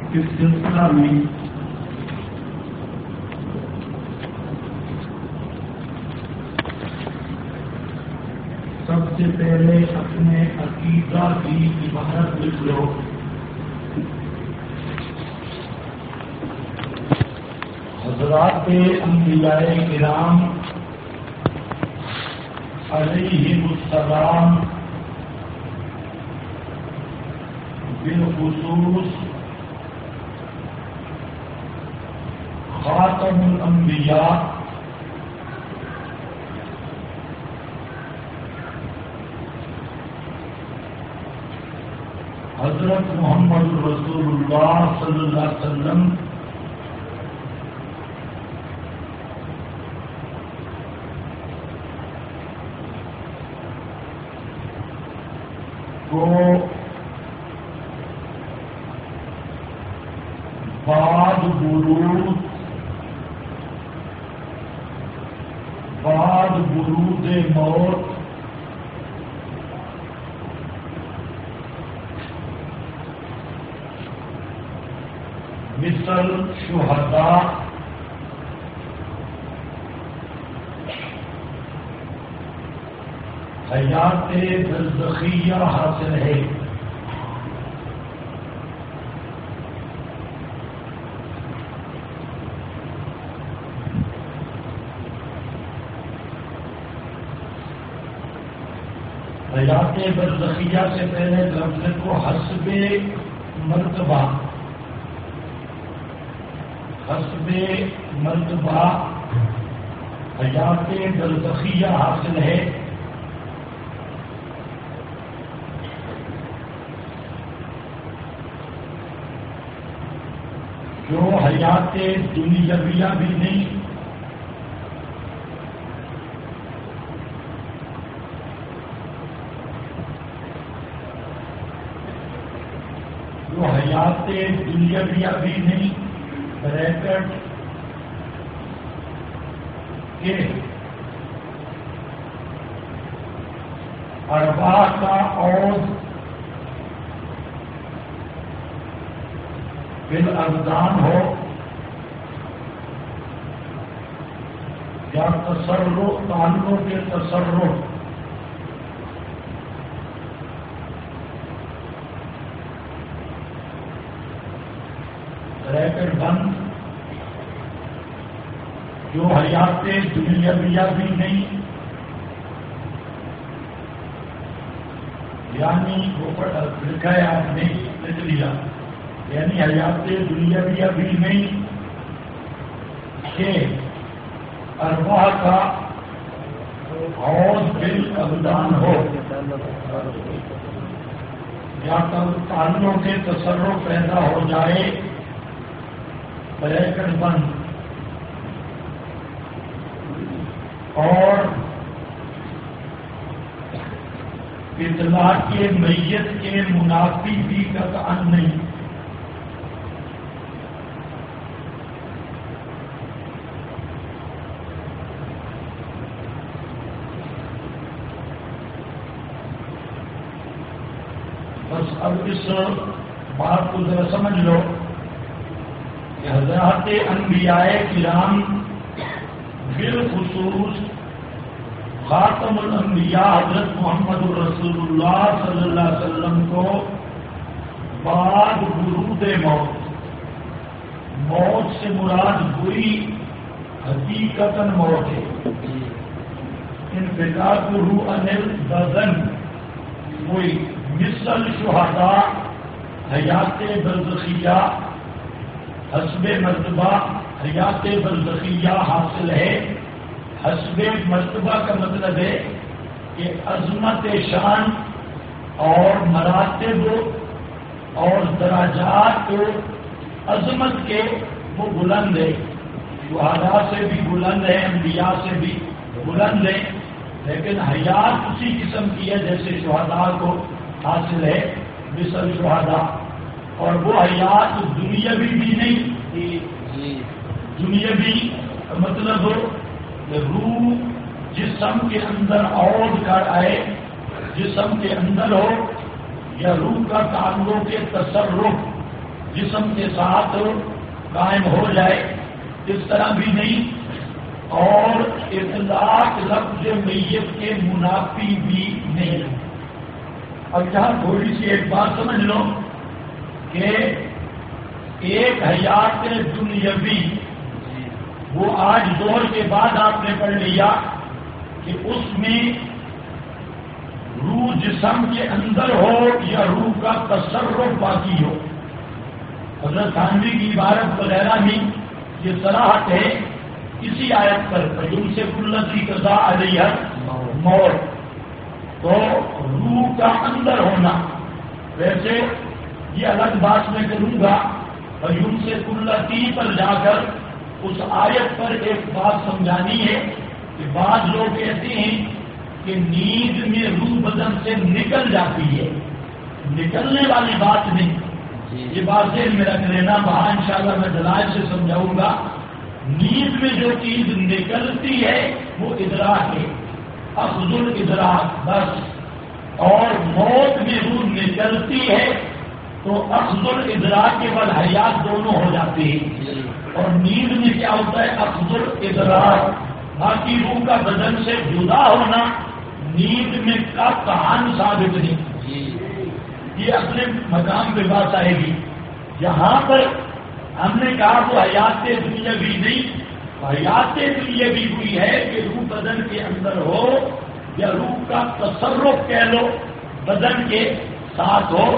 اس سلسلہ میں سب سے پہلے اپنے عقیدہ کی عبارت لکھ لو. حضرات انبیاء کرام علیہم السلام بالخصوص خاتم الانبیاء حضرت محمد رسول اللہ صلی اللہ علیہ وسلم کو بعد برود موت مثل شہداء حیات برزخیہ حاصل ہے. حیات برزخیہ سے پہلے لفظ کو حسب مرتبہ حیات برزخیہ حاصل ہے. جو حیات دنیاویہ بھی نہیں دنیاویہ بھی نہیں بریکٹ کے ارواح کا عود بالابدان ہو یا تصرف تعلق کے تصرف بریکٹ بند جو حیات دنیاویہ بھی نہیں یعنی وہ لکھا ہے آپ نے لکھ لیا یعنی حیات دنیاویہ بھی نہیں کہ ارواح کا عود بالابدان ہو یا تعلق کے تصرف پیدا ہو جائے بریکٹ بند اور اطلاع کے میت کے منافی بھی قطعا نہیں. بس اب اس بات کو ذرا سمجھ لو کہ حضرات انبیاء کرام بالخصوص خاتم الانبیاء حضرت محمد رسول اللہ صلی اللہ علیہ وسلم کو بعد برود موت سے مراد ہوئی حقیقتاً موت ہے. انفقاق روح انل بدن ہوئی مثل شہداء حیات برزخیہ حسب مرتبہ حیات برزخیہ حاصل ہے. حسب مرتبہ کا مطلب ہے کہ عظمت شان اور مراتب اور درجات عظمت کے وہ بلند ہے. شہداء سے بھی بلند ہے, انبیاء سے بھی بلند ہے, لیکن حیات اسی قسم کی ہے جیسے شہداء کو حاصل ہے مثل شہداء. اور وہ حیات دنیاوی بھی نہیں, دنیاوی مطلب روح جسم کے اندر عود کر آئے, جسم کے اندر ہو یا روح کا تعلق کے تصرف جسم کے ساتھ قائم ہو جائے، اس طرح بھی نہیں، اور اطلاق لفظ میت کے منافی بھی نہیں۔ اب یہاں تھوڑی سی ایک بات سمجھ لو کہ ایک حیات دنیاوی، وہ آج دور کے بعد آپ نے پڑھ لیا کہ اس میں روح جسم کے اندر ہو یا روح کا تصرف باقی ہو۔ حضرت تھانوی کی عبارت وغیرہ میں یہ صراحت ہے کسی آیت پر جن سے کلتی قضا علیہ موت، تو روح کا اندر ہونا، ویسے یہ الگ بات میں کروں گا، اور یون سے کلتی پر جا کر اس آیت پر ایک بات سمجھانی ہے کہ بعض لوگ کہتے ہیں کہ نیند میں روح بدن سے نکل جاتی ہے، نکلنے والی بات نہیں، یہ بات ذہن میں رکھ لینا، وہاں انشاءاللہ میں دلائل سے سمجھاؤں گا۔ نیند میں جو چیز نکلتی ہے وہ ادراک ہے، اخذ الادراک بس، اور موت میں روح نکلتی ہے تو اخذ الادراک کے بعد حیات دونوں ہو جاتے ہیں، اور نیند میں کیا ہوتا ہے؟ اخذ الادراک، باقی روح کا بدن سے جدا ہونا نیند میں قطعاً ثابت نہیں۔ یہ اپنے مقام پہ بات آئے گی۔ یہاں پر ہم نے کہا وہ حیات دنیاوی نہیں، حیات دنیاوی ہوئی ہے کہ روح بدن کے اندر ہو یا روح کا تصرف کہہ لو بدن کے ساتھ ہو،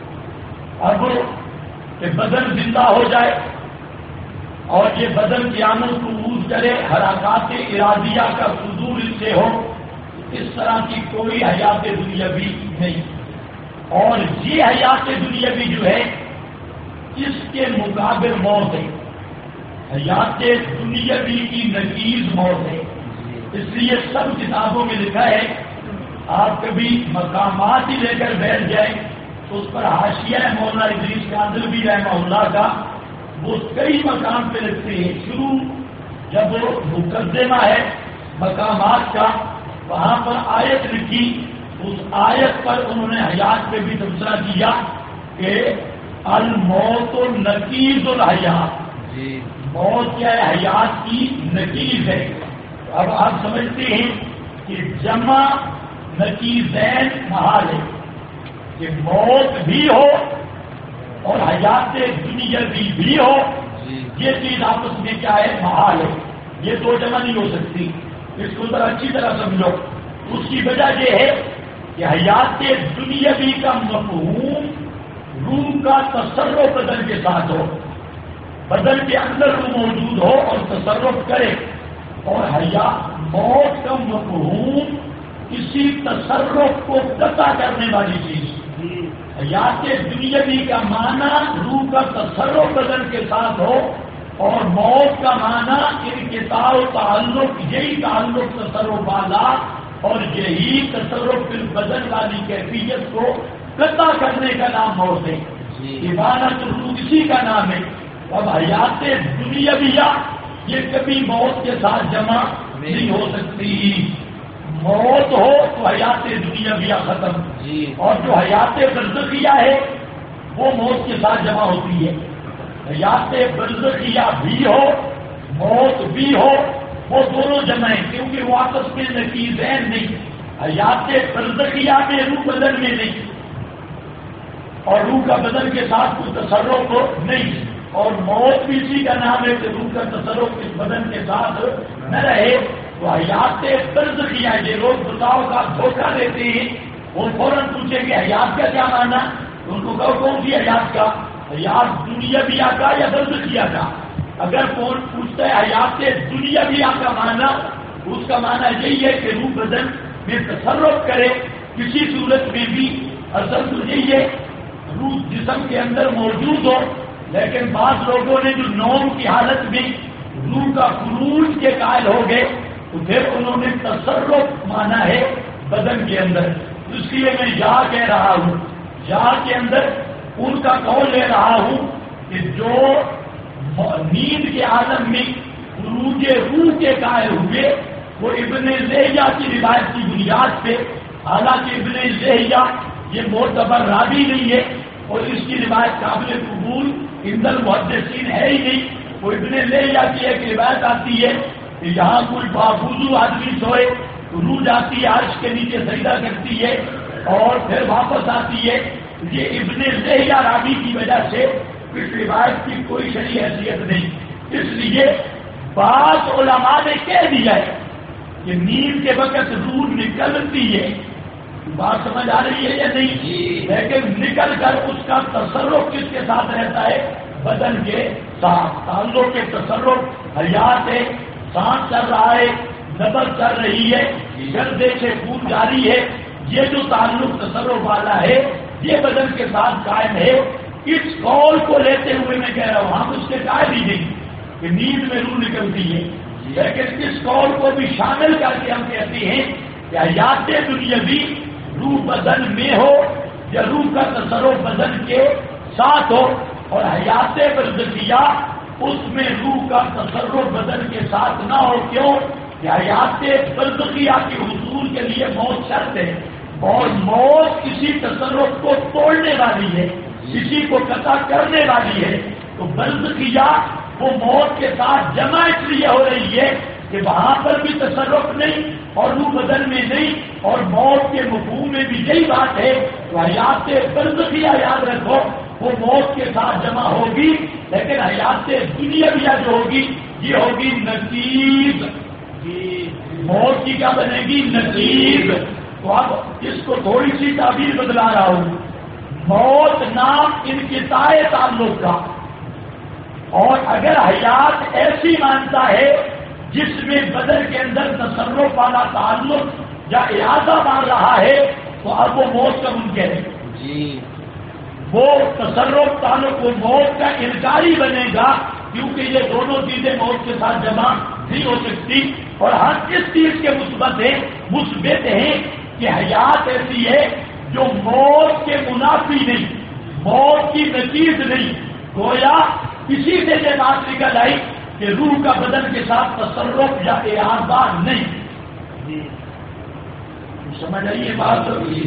اب کہ بدن زندہ ہو جائے اور یہ بدن قیامت کو عروج کرے، حرکات ارادیہ کا صدور اس سے ہو، اس طرح کی کوئی حیات دنیاوی نہیں۔ اور یہ حیات دنیاوی جو ہے اس کے مقابل موت ہے، حیات دنیاوی کی نقیض موت ہے۔ اس لیے سب کتابوں میں لکھا ہے، آپ کبھی مقامات ہی لے کر بیٹھ جائیں تو اس پر حاشیہ مولانا ادریس کاندھلوی رحمہ اللہ کا وہ کئی مقام پہ لکھتے ہیں۔ شروع جب وہ مقدمہ ہے مقامات کا، وہاں پر آیت لکھی، اس آیت پر انہوں نے حیات پہ بھی تبصرہ کیا کہ الموت نقیض الحیات، موت کیا ہے؟ حیات کی نقیض ہے۔ اب آپ سمجھتے ہیں کہ جمع نقیضین محال ہے، کہ موت بھی ہو اور حیات دنیاوی بھی ہو، یہ چیز آپس میں کیا ہے؟ محال ہے، یہ دو جمع نہیں ہو سکتی۔ اس کو ذرا اچھی طرح سمجھو۔ اس کی وجہ یہ ہے کہ حیات دنیاوی کا مفہوم روح کا تصرف بدن کے ساتھ ہو، بدن کے اندر روح موجود ہو اور تصرف کرے، اور موت کا مفہوم کسی تصرف کو قطع کرنے والی چیز۔ حیات دنیاوی کا معنی روح کا تصرف بدن کے ساتھ ہو، اور موت کا معنی انقطاع و تعلق، یہی تعلق تصرف والا اور یہی تصرف بدن والی کیفیت کو قطع کرنے کا نام موت ہے۔ عبادت روح اسی کا نام ہے۔ اب حیات دنیاویہ یہ کبھی موت کے ساتھ جمع نہیں ہو سکتی۔ موت ہو تو حیات دنیاویہ ختم، اور جو حیات برزخیہ ہے وہ موت کے ساتھ جمع ہوتی ہے۔ حیات برزخیہ بھی ہو، موت بھی ہو، وہ دونوں جمع ہیں، کیونکہ وہ آپس میں نقیضین نہیں۔ حیات برزخیہ میں روح بدن میں نہیں، اور روح کا بدن کے ساتھ کوئی تصرف نہیں، اور موت بھی اسی کا نام ہے کہ روح کا تصرف اس بدن کے ساتھ نہ رہے۔ تو حیات برزخیہ یہ لوگ بتاؤ کا دھوکہ دیتے ہیں، وہ فوراً پوچھیں کہ حیات کا کیا معنی؟ ان کو کہو کون سی حیات کا؟ حیات دنیاویہ کا یا برزخیہ کا؟ اگر کون پوچھتا ہے حیات دنیاویہ کا معنی، اس کا معنی یہی ہے کہ روح بدن میں تصرف کرے کسی صورت میں بھی۔ اصل تو یہی ہے روح جسم کے اندر موجود ہو، لیکن بعض لوگوں نے جو نوم کی حالت میں روح کا خروج کے قائل ہو گئے تو پھر انہوں نے تصرف مانا ہے بدن کے اندر۔ اس لیے میں یا کہہ رہا ہوں، یا کے اندر ان کا قول لے رہا ہوں کہ جو نیند کے عالم میں خروج روح کے قائل ہوئے وہ ابن زیہ کی روایت کی بنیاد پہ، حالانکہ ابن زیہ یہ معتبر راوی نہیں ہے، اور اس کی روایت قابل قبول اندر محدثین ہے ہی نہیں. وہ ابن لیہ کی ایک روایت آتی ہے کہ یہاں کوئی باوضو آدمی سوئے، روح جاتی ہے عرش کے نیچے سجدہ کرتی ہے اور پھر واپس آتی ہے. یہ ابن لیہ راوی کی وجہ سے اس روایت کی کوئی شرعی حیثیت نہیں. اس لیے بعض علماء نے کہہ دیا ہے کہ نیند کے وقت روح نکلتی ہے. بات سمجھ آ رہی ہے یا نہیں؟ لیکن نکل کر اس کا تصرف کس کے ساتھ رہتا ہے؟ بدن کے ساتھ. تعلق کے تصرف حیات ہے، سانس چل رہا ہے، نبض چل رہی ہے، گردے سے خون جاری ہے، یہ جو تعلق تصرف والا ہے یہ بدن کے ساتھ قائم ہے. اس قول کو لیتے ہوئے میں کہہ رہا ہوں ہم اس کے قائل ہی نہیں کہ نیند میں روح نکلتی ہے، لیکن اس قول کو بھی شامل کر کے ہم کہتے ہیں کہ حیات دنیاوی روح بدن میں ہو یا روح کا تصرف بدن کے ساتھ ہو، اور حیات برزخیہ اس میں روح کا تصرف بدن کے ساتھ نہ ہو. کیوں؟ کہ حیات برزخیہ کے حصول کے لیے موت شرط ہے، اور موت کسی تصرف کو توڑنے والی ہے، کسی کو قطع کرنے والی ہے. تو برزخیہ وہ موت کے ساتھ جمع اس لیے ہو رہی ہے کہ وہاں پر بھی تصرف نہیں اور روح بدن میں نہیں، اور موت کے مفہوم میں بھی یہی بات ہے. تو حیات برزخیہ یاد رکھو وہ موت کے ساتھ جمع ہوگی، لیکن حیات دنیاویہ جو ہوگی یہ ہوگی نقیض. موت کی کیا بنے گی؟ نقیض. تو اب اس کو تھوڑی سی تعبیر بدلا رہا ہوں. موت نام انقطاع تعلق کا، اور اگر حیات ایسی مانتا ہے جس میں بدن کے اندر تصرف والا تعلق یا اعادہ مار رہا ہے تو اب وہ موت کا منکر ہے. وہ تصرف تعلق وہ موت کا انکاری بنے گا، کیونکہ یہ دونوں چیزیں موت کے ساتھ جمع نہیں ہو سکتی. اور ہر کس چیز کے مثبت ہیں کہ حیات ایسی ہے جو موت کے منافی نہیں، موت کی نتیج نہیں. گویا کسی سے یہ بات نکل آئی کہ روح کا بدن کے ساتھ تصرف یا اعادہ نہیں. سمجھ آئیے بات.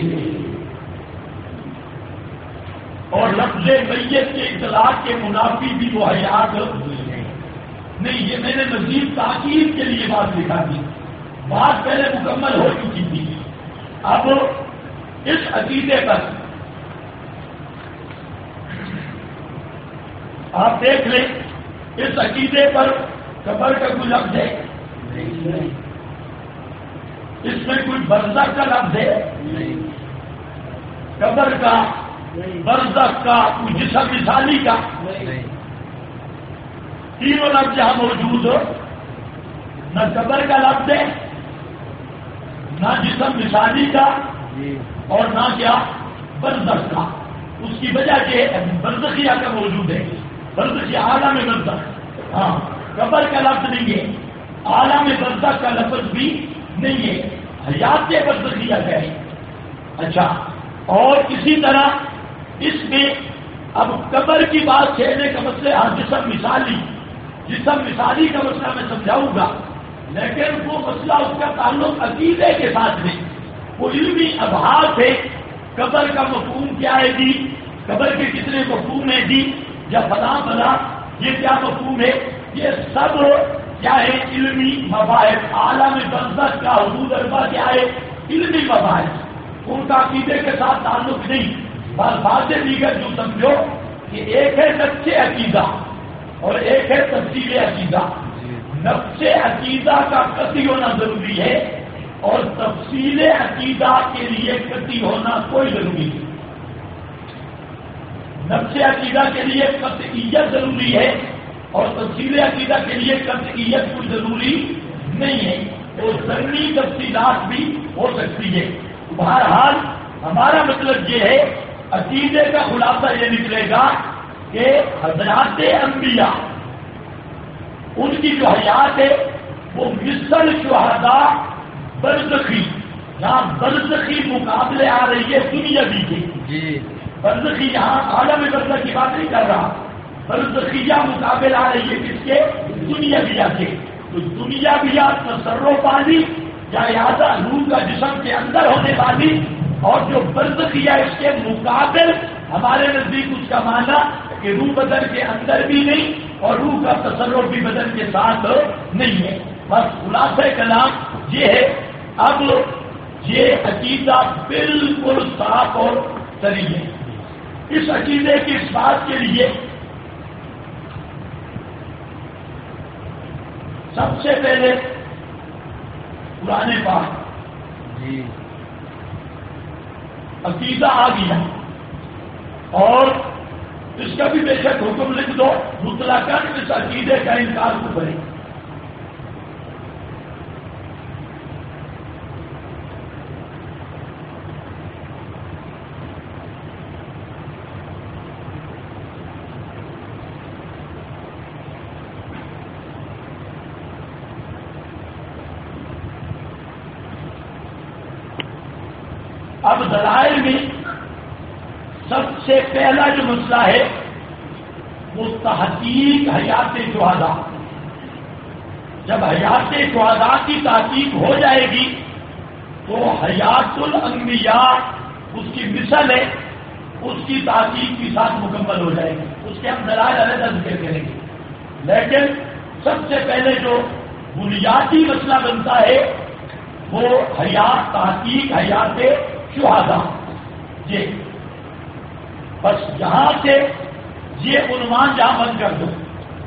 اور لفظ میت کے اطلاق کے منافی بھی وہ حیات نہیں. یہ میں نے مزید تاکید کے لیے بات لکھا تھی، بات پہلے مکمل ہو چکی تھی. اب اس عقیدے پر آپ دیکھ لیں، اس عقیدے پر قبر کا کوئی لفظ ہے؟ اس میں کوئی برزخ کا لفظ ہے؟ قبر کا، برزخ کا، کوئی جسم مثالی کا؟ تینوں لفظ یہاں موجود ہو، نہ قبر کا لفظ ہے، نہ جسم مثالی کا، اور نہ کیا برزخ کا. اس کی وجہ یہ برزخیہ کا موجود ہے، برزخیہ عالم برزخ. ہاں، قبر کا لفظ نہیں ہے، عالم برزخ کا لفظ بھی نہیں ہے، حیات برزخیہ کا ہے. اچھا، اور اسی طرح اس میں اب قبر کی بات چھیڑنے کا مسئلہ جسم مثالی کا مسئلہ میں سمجھاؤں گا، لیکن وہ مسئلہ اس کا تعلق عقیدے کے ساتھ نہیں، وہ علمی ابحاث ہے. قبر کا مفہوم کیا ہے جی، قبر کے کتنے مفہوم ہیں جی، یا فلاں فلاں یہ کیا مفہوم ہے، یہ سب کیا ہے؟ علمی مباحث. عالم برزخ کا حدود اربع کیا ہے؟ علمی مباحث. ان کا عقیدے کے ساتھ تعلق نہیں. بات دیگر جو سمجھو کہ ایک ہے نفس عقیدہ اور ایک ہے تفصیل عقیدہ. نفس عقیدہ کا قطعی ہونا ضروری ہے اور تفصیل عقیدہ کے لیے قطعی ہونا کوئی ضروری نہیں. نفس عقیدہ کے لیے قطعیت ضروری ہے اور تفصیل عقیدہ کے لیے قطعیت کوئی ضروری نہیں ہے. تو ضروری تفصیلات بھی ہو سکتی ہے. بہرحال ہمارا مطلب یہ ہے، عقیدے کا خلاصہ یہ نکلے گا کہ حضرات انبیاء ان کی جو حیات ہے وہ مثل شہداء برزخی، یہاں برزخی مقابلے آ رہی ہے دنیاوی کی. برزخی یہاں عالم برزخ کی بات نہیں کر رہا، برزخیہ مقابل آ رہی ہے کس کے؟ دنیاویہ کے. تو دنیاویہ تصرف والی یا اعادہ روح کا جسم کے اندر ہونے والی، اور جو برزخیہ اس کے مقابل ہمارے نزدیک اس کا معنی کہ روح بدن کے اندر بھی نہیں اور روح کا تصرف بھی بدن کے ساتھ نہیں ہے. بس خلاصہ کلام یہ ہے. اب یہ عقیدہ بالکل صاف اور صحیح ہے. اس عقیدے کی اس بات کے لیے سب سے پہلے قرآن پاک عقیدہ آ گیا اور اس کا بھی بے شک حکم لکھ دو مطلقاً اس عقیدے کا انکار کو کرے. اب دلائل میں سب سے پہلا جو مسئلہ ہے وہ تحقیق حیات شہداء. جب حیات شہداء کی تحقیق ہو جائے گی تو حیات الانبیاء اس کی مثل ہے, اس کی تحقیق کے ساتھ مکمل ہو جائے گی. اس کے ہم دلائل علیحدہ ذکر کریں گے. لیکن سب سے پہلے جو بنیادی مسئلہ بنتا ہے وہ حیات تحقیق حیات شہداء. یہ بس یہاں سے یہ عنوان جہاں بند کر دو.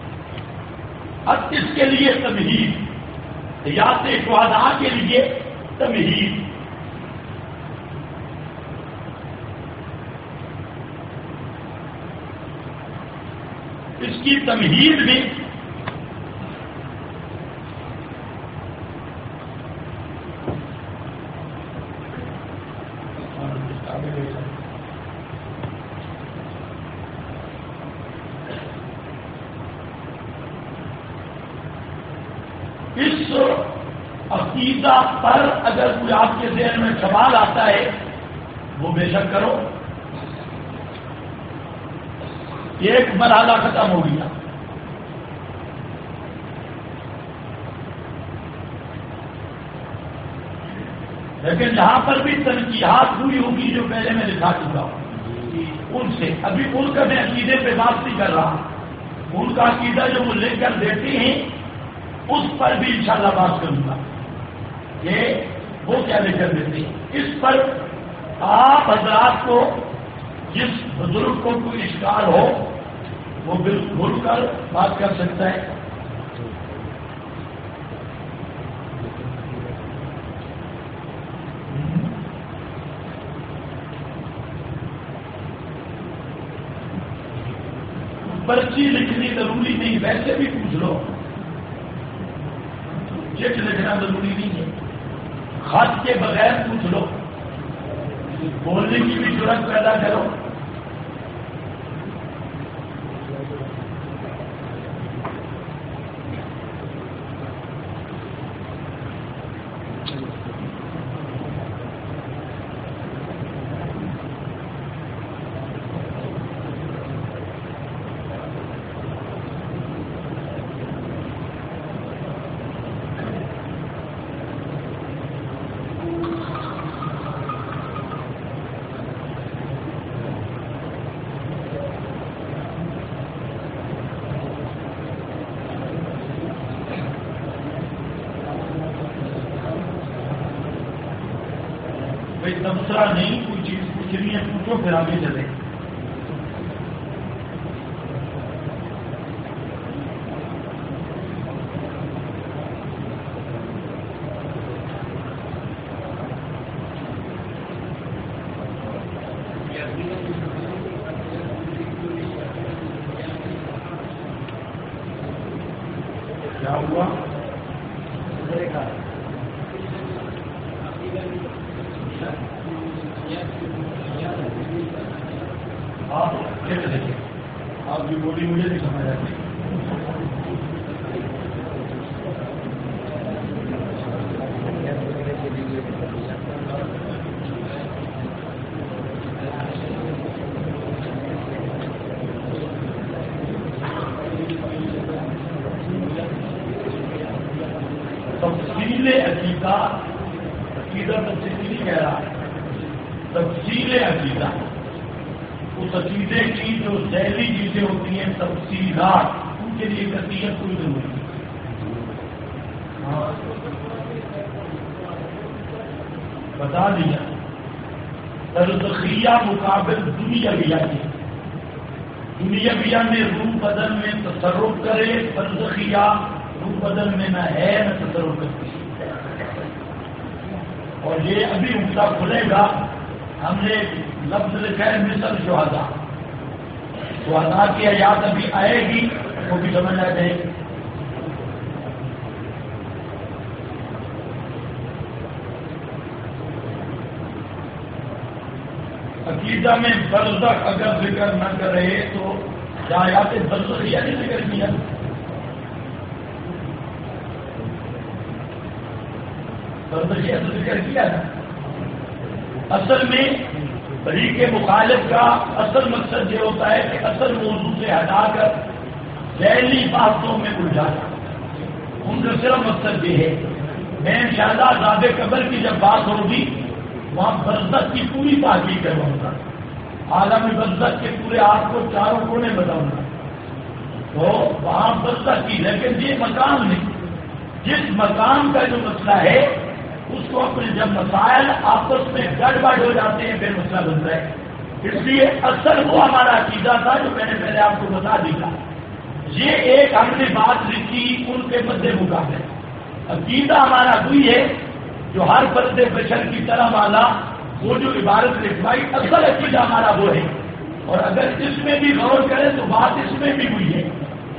اب اس کے لیے تمہید حیات شہداء کے لیے تمہید. اس کی تمہید بھی اس عقیدہ پر اگر کوئی آپ کے ذہن میں سوال آتا ہے وہ بے شک کرو. ایک مرحلہ ختم ہو گیا. لیکن جہاں پر بھی تنقیحات ہوئی ہوگی جو پہلے میں لکھا چکا ہوں ان سے, ابھی ان کا میں عقیدے پہ بات نہیں کر رہا. ان کا عقیدہ جو وہ لکھ کر دیتے ہیں اس پر بھی انشاءاللہ بات کروں گا کہ وہ کیا لے کر دیتے ہیں. اس پر آپ حضرات کو جس بزرگ کو کوئی اشکال ہو وہ بالکل کر بات کر سکتا ہے. پرچی لکھنی ضروری نہیں, ویسے بھی پوچھ لو. چٹ لکھنا ضروری نہیں ہے, خط کے بغیر پوچھ لو. بولنے کی بھی ضرورت پیدا کرو. تبصرہ نہیں, کوئی چیز پوچھنی ہے پوچھو پھر آگے چلے. کیا ہوا آپ کی بولی مجھے نہیں سمجھ آتی. تفصیل عقیدہ, عقیدہ تفصیل نہیں کہہ رہا, تفصیل عقیدہ اس عقیدے کی جو ذیلی چیزیں ہوتی ہیں تفصیلات ان کے لیے کثیت کوئی ضروری نہیں. بتا دیا برزخیہ مقابل دنیاویہ کی. دنیاویہ میں روح بدل میں تصرف کرے، برزخیہ روح بدل میں نہ ہے نہ تصرف کرتی. اور یہ ابھی عمدہ کھلے گا. ہم نے لفظ لکھا ہے مثل شہداء. شہداء کی حیات ابھی آئے گی وہ بھی سمجھ آ جائے گی. عقیدہ میں برزخ اگر ذکر نہ کرے تو کیا آیات برزخیہ نے ذکر کیا؟ برزخیہ تو ذکر کیا تھا. اصل میں طریق مخالف کا اصل مقصد یہ ہوتا ہے کہ اصل موضوع سے ہٹا کر ذیلی باتوں میں الجھانا. ان کا صرف مقصد یہ ہے. میں انشاءاللہ عذاب قبر کی جب بات ہوگی وہاں برزخ کی پوری تحقیق کرواؤں گا. عالم برزخ کے پورے آپ کو چاروں کونے بتاؤں گا. تو وہاں برزخ کی، لیکن یہ مقام نہیں. جس مقام کا جو مسئلہ ہے اس کو اپنے جب مسائل آپس میں گڑبڑ ہو جاتے ہیں پھر مسئلہ بنتا ہے. اس لیے اصل وہ ہمارا عقیدہ تھا جو میں نے پہلے آپ کو بتا دیا. یہ ایک ہم نے بات لکھی ان کے مد مقابلے. عقیدہ ہمارا وہی ہے جو ہر فرد بشر کی طرح والا وہ جو عبارت لکھوائی اصل عقیدہ ہمارا وہ ہے. اور اگر اس میں بھی غور کریں تو بات اس میں بھی ہوئی ہے،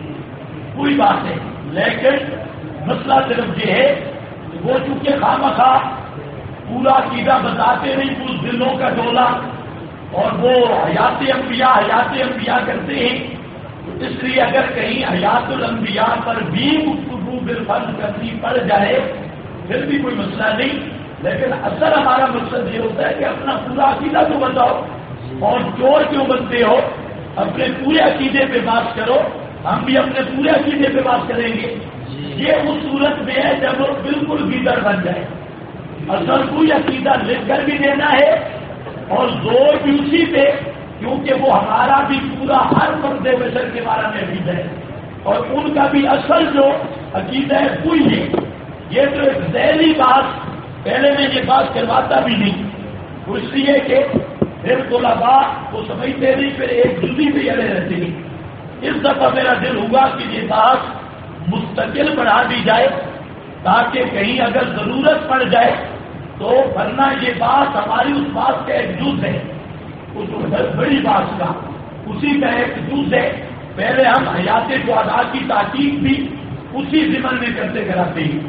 کوئی بات ہے. لیکن مسئلہ صرف یہ ہے کہ وہ چونکہ خواہ پورا عقیدہ بتاتے نہیں، کچھ دلوں کا ڈولا اور وہ حیات انبیاء کرتے ہیں. تو اس لیے اگر کہیں حیات الانبیاء پر بھی گفتگو بالفرض کرنی پڑ جائے پھر بھی کوئی مسئلہ نہیں. لیکن اصل ہمارا مقصد یہ ہوتا ہے کہ اپنا پورا عقیدہ تو بتاؤ، اور چور کیوں بنتے ہو؟ اپنے پورے عقیدے پہ بات کرو. ہم بھی اپنے پورے عقیدے پہ بات کریں گے. یہ اس صورت میں ہے جب وہ بالکل گیدڑ بن جائے. اصل کوئی عقیدہ لکھ کر بھی دینا ہے اور زور بھی اسی پہ، کیونکہ وہ ہمارا بھی پورا ہر فرد بشر کے بارے میں عقیدہ ہے اور ان کا بھی اصل جو عقیدہ ہے وہی ہے. یہ تو ایک ذیلی بات پہلے میں یہ بات کرواتا بھی نہیں، اس لیے کہ پھر طلباء کو سمجھتے نہیں، پھر ایک جلدی پہ اڑے رہتے ہیں. اس دفعہ میرا دل ہوگا کہ یہ بات مستقل بڑھا دی جائے تاکہ کہیں اگر ضرورت پڑ جائے تو ورنہ یہ بات ہماری اس بات کا ایک جز ہے، اس بڑی بات کا اسی کا ایک جز ہے. پہلے ہم حیات شہداء کی تحقیق بھی اسی ضمن میں کرتے کراتے ہیں.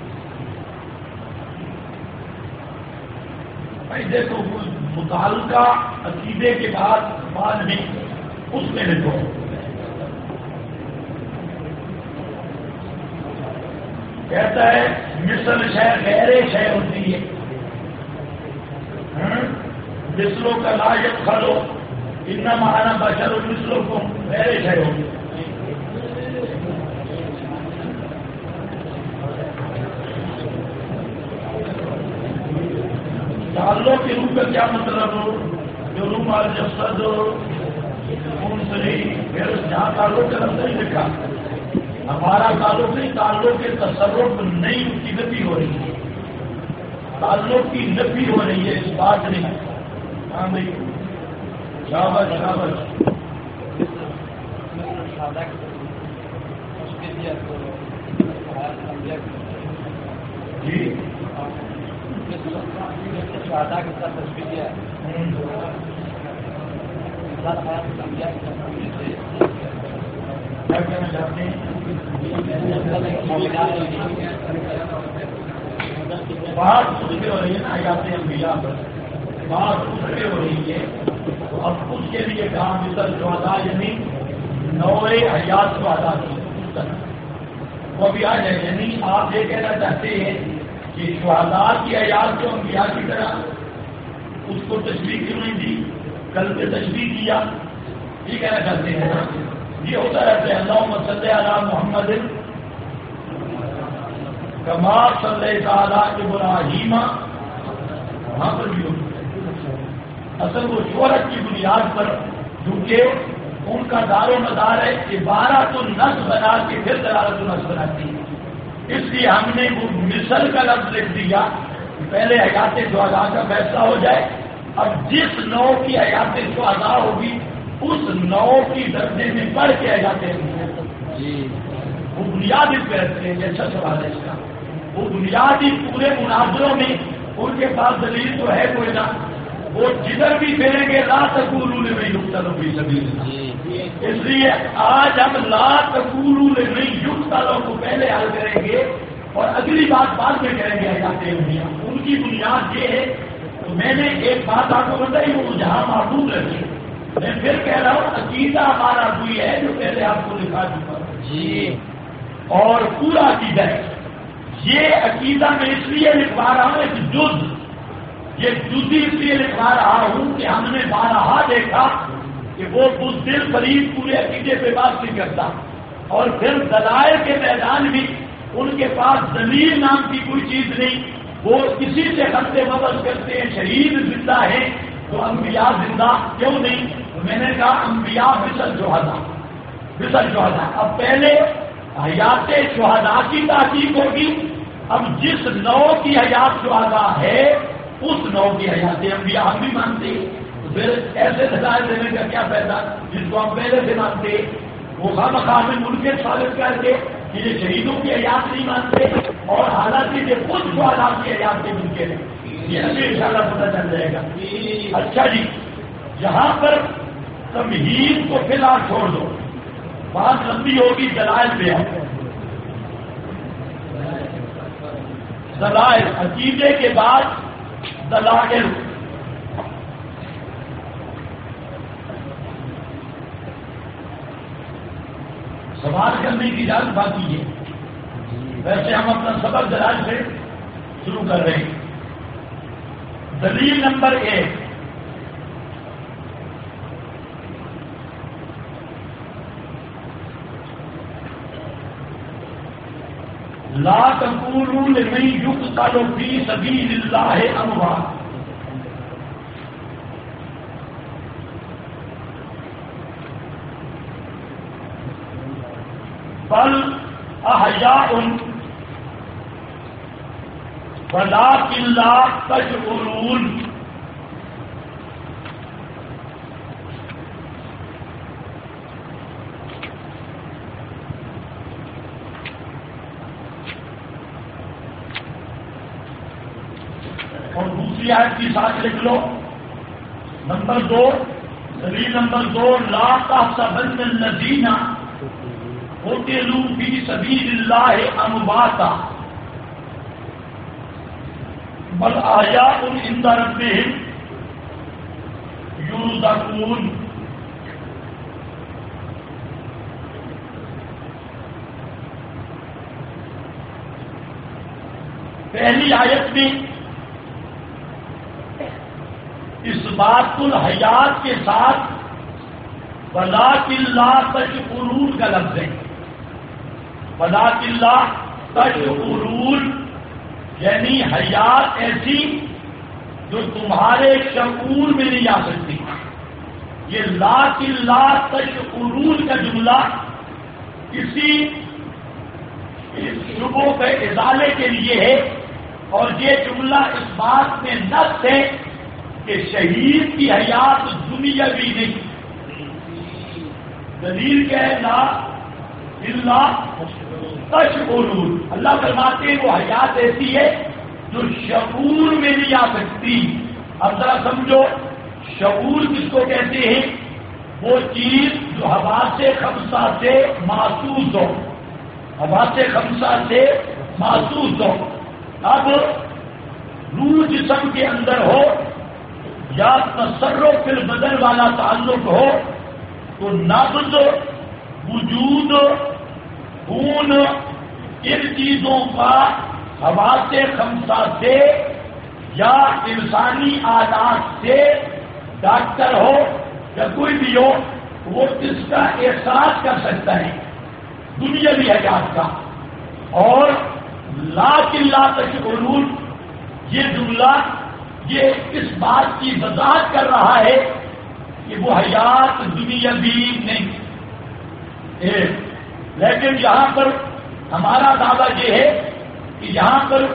دیکھو متعلقہ عقیدے کے بعد میں اس میں دیکھو کہتا ہے مثل شے غیر شے ہوتی ہے. مثلوں کا لا یدخلو انما انا بشر مثلوں کو غیر شے ہوتی ہے. تعلق کے روح کا کیا مطلب ہو؟ جو روح مال جسد خون سے پھر جہاں تعلق کا لفظ نہیں لکھا. ہمارا تعلق نہیں، تعلق کے تصرف نہیں، اس کی نفی ہو رہی ہے. تعلق کی نفی ہو رہی ہے، اس بات نہیں. ہاں بھائی شاباش شاباش. جی شہداء کے ساتھ تشبیہ دیا ہے. کیا کہنا چاہتے ہیں؟ بات خود پہ ہو رہی ہے نا حیات انبیاء پر، بات خود پہ ہو رہی ہے. تو اب اس کے لیے کام مثل شہداء یعنی نوع حیات شہداء کی وہ بھی آ جائے. یعنی آپ یہ کہنا چاہتے ہیں کہ شہداء کی حیات جو انبیاء کی طرح اس کو تشریح کیوں نہیں دی، کل پہ تشریح کیا، یہ کہنا چاہتے ہیں. یہ ہوتا رہتا ہے اللہم صلی علی محمد کما صلیت علی ابراہیم، وہاں پر بھی ہوتا ہے. اصل وہ شہرت کی بنیاد پر کیونکہ ان کا دار و مدار ہے عبارت النص بنا کے پھر دلالت النص بناتی ہے. اس لیے ہم نے وہ مثل کا لفظ لکھ دیا کہ پہلے حیات شہداء کا فیصلہ ہو جائے. اب جس نو کی حیات شہداء ہوگی اس نو کی درجے میں پڑھ کے حیات ہوگی. وہ بنیاد اس پہ رکھتے ہیں. اچھا سوال ہے اس کا. وہ بنیادی پورے مناظروں میں ان کے پاس دلیل تو ہے کوئی نہ. وہ جدھر بھی پھیریں گے لا تقولوا لمن یقتل فی سبیل اللہ. اس لیے آج ہم لا تقولوا لمن یقتل کو پہلے حل کریں گے اور اگلی بات بعد میں کریں گے. حیات دنیا ان کی بنیاد یہ ہے. تو میں نے ایک بات آپ کو بتائی وہ جہاں محدود رکھی. میں پھر کہہ رہا ہوں عقیدہ ہمارا کوئی ہے جو پہلے آپ کو دکھا چکا جی اور پورا عقیدہ ہے. یہ عقیدہ میں اس لیے لکھوا رہا ہوں ایک جز یہ جزی اس لیے لکھوا رہا ہوں کہ ہم نے بارہا دیکھا کہ وہ بزدل فریق پورے عقیدے پہ بات نہیں کرتا. اور پھر دلائل کے میدان بھی ان کے پاس دلیل نام کی کوئی چیز نہیں. وہ کسی سے خط مبض کرتے ہیں. شہید زندہ ہیں تو انبیاء زندہ کیوں نہیں؟ تو میں نے کہا انبیاء مثل شہداء. اب پہلے حیات شہداء کی تحقیق ہوگی. اب جس نو کی حیات شہداء ہے اس نو کی حیات انبیاء ہم بھی مانتے ہیں. تو پھر ایسے دلائل دینے کا کیا فائدہ جس کو ہم پہلے سے مانتے. وہ خام منکر ثابت کر کے کہ یہ شہیدوں کی حیات نہیں مانتے اور حالانکہ یہ خود شہداء کی حیات کے منکر ہیں. یہ ہمیں انشاءاللہ پتہ چل جائے گا. اچھا جی یہاں پر تمہید کو فی الحال چھوڑ دو. بات لمبی ہوگی. دلائل پہ ہے. دلائل عقیدے کے بعد دلائل. سوال کرنے کی اجازت باقی ہے. ویسے ہم اپنا سبق دلائل سے شروع کر رہے ہیں. دلیل نمبر 1 لا تقولوا لمن يقتل في سبيل الله اموات بل احیاء ولكن لا تشعرون. اور دوسری آیت کی ساتھ لکھ لو. نمبر 2 دلیل نمبر 2 لا تحسبن الذین قتلوا فی سبیل اللہ امواتا بل احیاء عند ربہم یرزقون. پہلی آیت میں اس بات الحیات کے ساتھ وَلَٰكِن لَّا تَشْعُرُونَ کا لفظ ہے. وَلَٰكِن لَّا تَشْعُرُونَ یعنی حیات ایسی جو تمہارے شعور میں نہیں آ سکتی. یہ لَٰكِن لَّا تَشْعُرُونَ کا جملہ کسی شبوں کے ازالے کے لیے ہے. اور یہ جملہ اس بات میں نص ہے کہ شہید کی حیات دنیاوی نہیں. دلیل کیا ہے؟ لا الا تشعرون. اللہ فرماتے ہیں وہ حیات ایسی ہے جو شعور میں نہیں آ سکتی. اب ذرا سمجھو شعور کس کو کہتے ہیں؟ وہ چیز جو حواس خمسہ سے محسوس ہو. حواس خمسہ سے محسوس ہو. اب روح جسم کے اندر ہو یا تصرف فی البدن والا تعلق ہو تو نبض وجود خون ان چیزوں کا حواس خمسہ سے یا انسانی آلات سے ڈاکٹر ہو یا کوئی بھی ہو وہ اس کا احساس کر سکتا ہے دنیاوی حیات کا. اور لاکن لا تشعرون یہ جملہ یہ اس بات کی وضاحت کر رہا ہے کہ وہ حیات دنیاوی نہیں. لیکن یہاں پر ہمارا دعویٰ یہ ہے کہ یہاں پر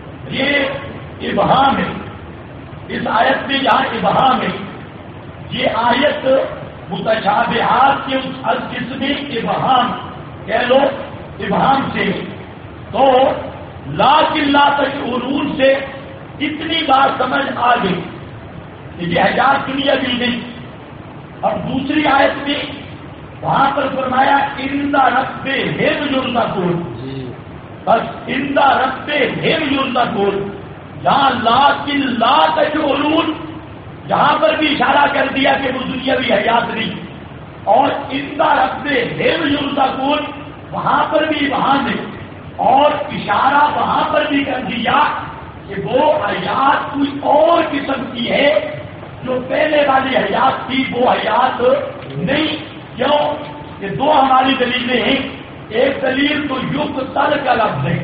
یہ ابہام ہے. اس آیت میں یہاں ابہام ہے. یہ آیت متشابہات کے اس قسم ابہام کہہ لو ابہام سے. تو لاکن لا تشعرون سے اتنی بات سمجھ آ گئی کہ یہ حیات دنیاوی نہیں. اور دوسری آیت میں وہاں پر فرمایا اندہ ربے ہیم یرزقون. بس اندہ ربے ہیم یرزقون. جہاں لاکن لا تشعرون یہاں پر بھی اشارہ کر دیا کہ وہ دنیاوی حیات نہیں. اور اندہ ربے ہیم یرزقون وہاں پر بھی وہاں نے اور اشارہ وہاں پر بھی کر دیا کہ وہ حیات کوئی اور قسم کی ہے جو پہلے والی حیات تھی وہ حیات نہیں. کیوں کہ دو ہماری دلیلیں ہیں. ایک دلیل تو یوگ تل کا لفظ ہے,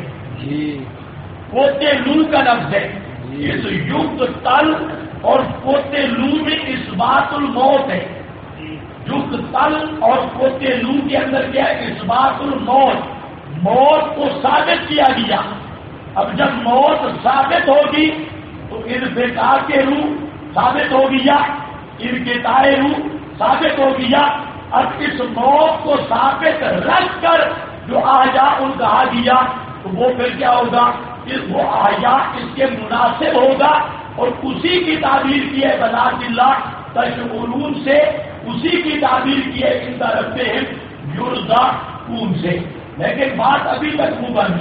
پوتے لو کا لفظ ہے. اس یوگ تل اور پوتے لو میں اس بات الموت ہے. یوگ تل اور پوتے لو کے اندر کیا ہے اس بات الموت. موت کو ثابت کیا گیا. اب جب موت ثابت ہوگی تو انفقاع کے روح ثابت ہو گیا, انقطاع روح ثابت ہو گیا. اب اس موت کو ثابت رکھ کر جو آیا ان کہا گیا تو وہ پھر کیا ہوگا وہ آیا اس کے مناسب ہوگا. اور اسی کی تعبیر کی ہے بذات اللہ تشعرون سے, اسی کی تعبیر کی ہے ان طرف سے یرزقون سے. لیکن بات ابھی تک مبہم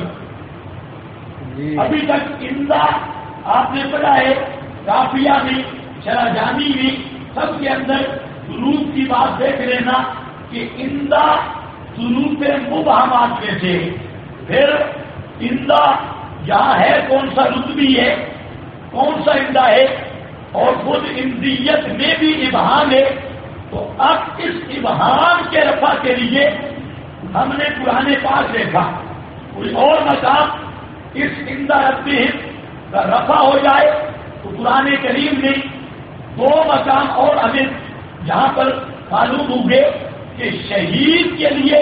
ہے. ابھی تک اندہ آپ نے پڑھا ہے کافیہ میں شرحجانی میں سب کے اندر ضرور کی بات دیکھ لینا کہ اندہ ضرور پہ مبہمات میں سے. پھر اندہ یہاں ہے کون سا رتبی ہے کون سا اندہ ہے اور خود اندیت میں بھی ابہام ہے. تو اب اس ابہام کے رفع کے لیے ہم نے قرآن پاک دیکھا کوئی اور مقام اس اندہ ربی کا رفع ہو جائے تو قرآن کریم میں دو مقام اور ہمیں یہاں پر معلوم ہوں گے کہ شہید کے لیے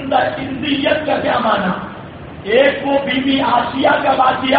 اندیت کا کیا معنی. ایک وہ بی بی آسیہ کا واقعہ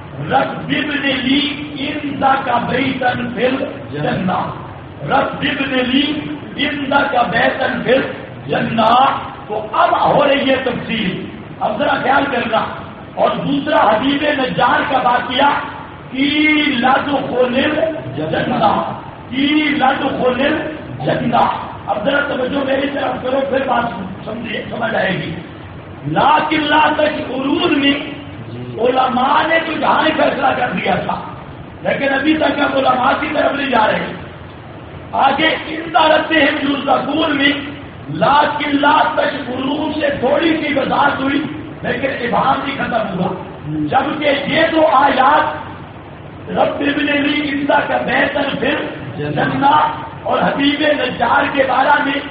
رب ابن لی اندہ کا بیتن فل جنہ. رب ابن لی اندہ کا بیتن فل جنہ. تو اب ہو رہی ہے تفصیل. اب ذرا خیال کرنا. اور دوسرا حبیب نجار کا واقعہ کی لد خولل جنہ کی لد خولل جنہ. اب ذرا توجہ میری طرف کرو پھر بات سمجھ آئے گی. لاکن لا تشعرون میں علماء نے تو جہاں ہی فیصلہ کر دیا تھا لیکن ابھی تک ہم علماء کی طرف نہیں جا رہے. آگے اندہ رہتے ہیں یرزقون میں لاکن لا تشعرون سے تھوڑی سی وضاحت ہوئی لیکن ابہام بھی ختم ہوا. جبکہ یہ دو آیات رب ابن لی اندہ کا بہتر پھر جنہ اور حبیب نجار کے بارے میں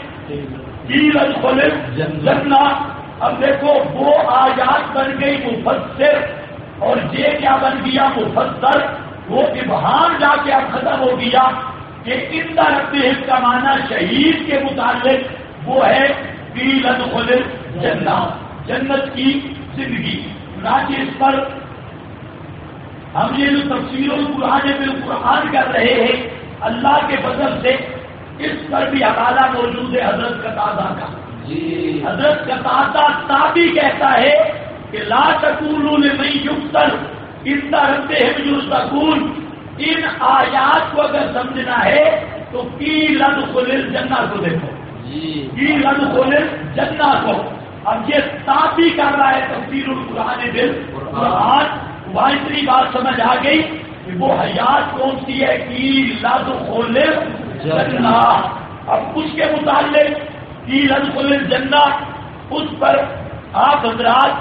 قیل ادخل الجنہ. اب دیکھو وہ آیات بن گئی مفسر اور یہ کیا بن گیا مفسر. وہ ابہام جا کے اب ختم ہو گیا کہ اندہ ربہ کا معنی شہید کے متعلق وہ ہے قیل ادخل الجنہ جنت کی زندگی. چنانچہ اس پر ہم یہ جو تفسیر القرآن بالقرآن کر رہے ہیں اللہ کے فضل سے اس پر بھی حوالہ موجود ہے حضرت قتادہ کا. حضرت قتادہ تابعی کہتا ہے کہ لا تقولوا لمن یقتل اندہ ربہم یرزقون. ان آیات کو اگر سمجھنا ہے تو قیل ادخل الجنہ کو دیکھو. قیل ادخل الجنہ کو. اب یہ تابعی کر رہا ہے تفسیر القرآن بالقرآن. وہاں اتنی بات سمجھ آ گئی کہ وہ حیات کون سی ہے قیل ادخل الجنہ. اب اس کے متعلق قیل ادخل الجنہ اس پر آپ حضرات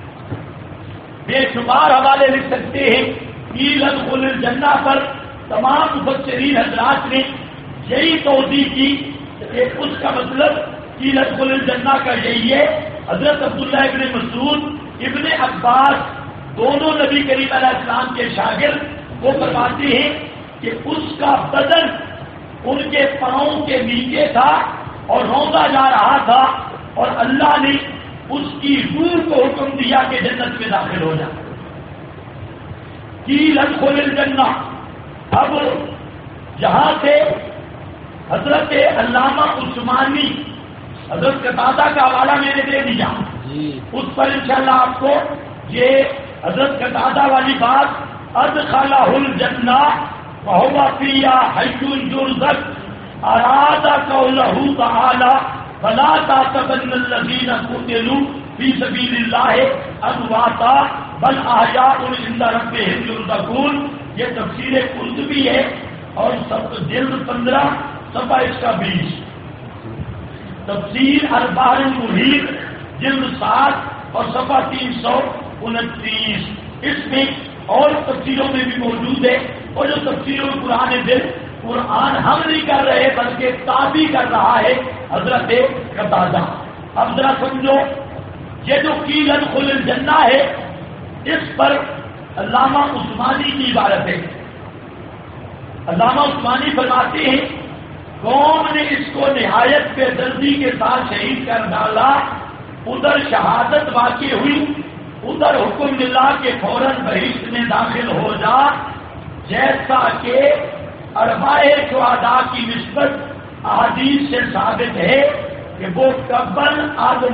بے شمار حوالے لکھ سکتے ہیں. قیل ادخل الجنہ پر تمام مفسرین حضرات نے یہی توضیح کی کہ اس کا مطلب قیل ادخل الجنہ کا یہی ہے. حضرت عبداللہ ابن مسعود ابن عباس دونوں نبی کریم علیہ السلام کے شاگرد وہ فرماتے ہیں کہ اس کا بدن ان کے پاؤں کے نیچے تھا اور روندا جا رہا تھا، اور اللہ نے اس کی روح کو حکم دیا کہ جنت میں داخل ہو جا۔ قیل ادخل الجنہ۔ اب جہاں سے حضرت علامہ عثمانی، حضرت قتادہ کا حوالہ میں نے دے دیا، اس پر انشاءاللہ آپ کو یہ حضرت قتادہ والی بات، ادخلہ الجنہ وہو فیہا حی یرزق، اراد قولہ تعالی فلا تحسبن الذین قتلوا فی سبیل اللہ امواتا بل احیاء عند ربہم یرزقون۔ یہ تفسیر قرطبی ہے اور جلد 15 صفحہ اس کا 20، تفسیر البحر المحیط جلد 7 اور صفحہ 329۔ اس میں اور تفسیروں میں بھی موجود ہے، اور جو تفسیر القرآن دل، قرآن ہم نہیں کر رہے بلکہ تابع کر رہا ہے حضرت قتادہ۔ اب ذرا سمجھو، یہ جو قیل ادخل الجنہ ہے، اس پر علامہ عثمانی کی عبارت ہے۔ علامہ عثمانی فرماتے ہیں قوم نے اس کو نہایت بے دردی کے ساتھ شہید کر ڈالا، ادھر شہادت واقع ہوئی، ادھر حکم ملا کہ فوراً بہشت میں داخل ہو جا، جیسا کہ اربعہ شہداء کی نسبت احادیث سے ثابت ہے کہ وہ قبل اب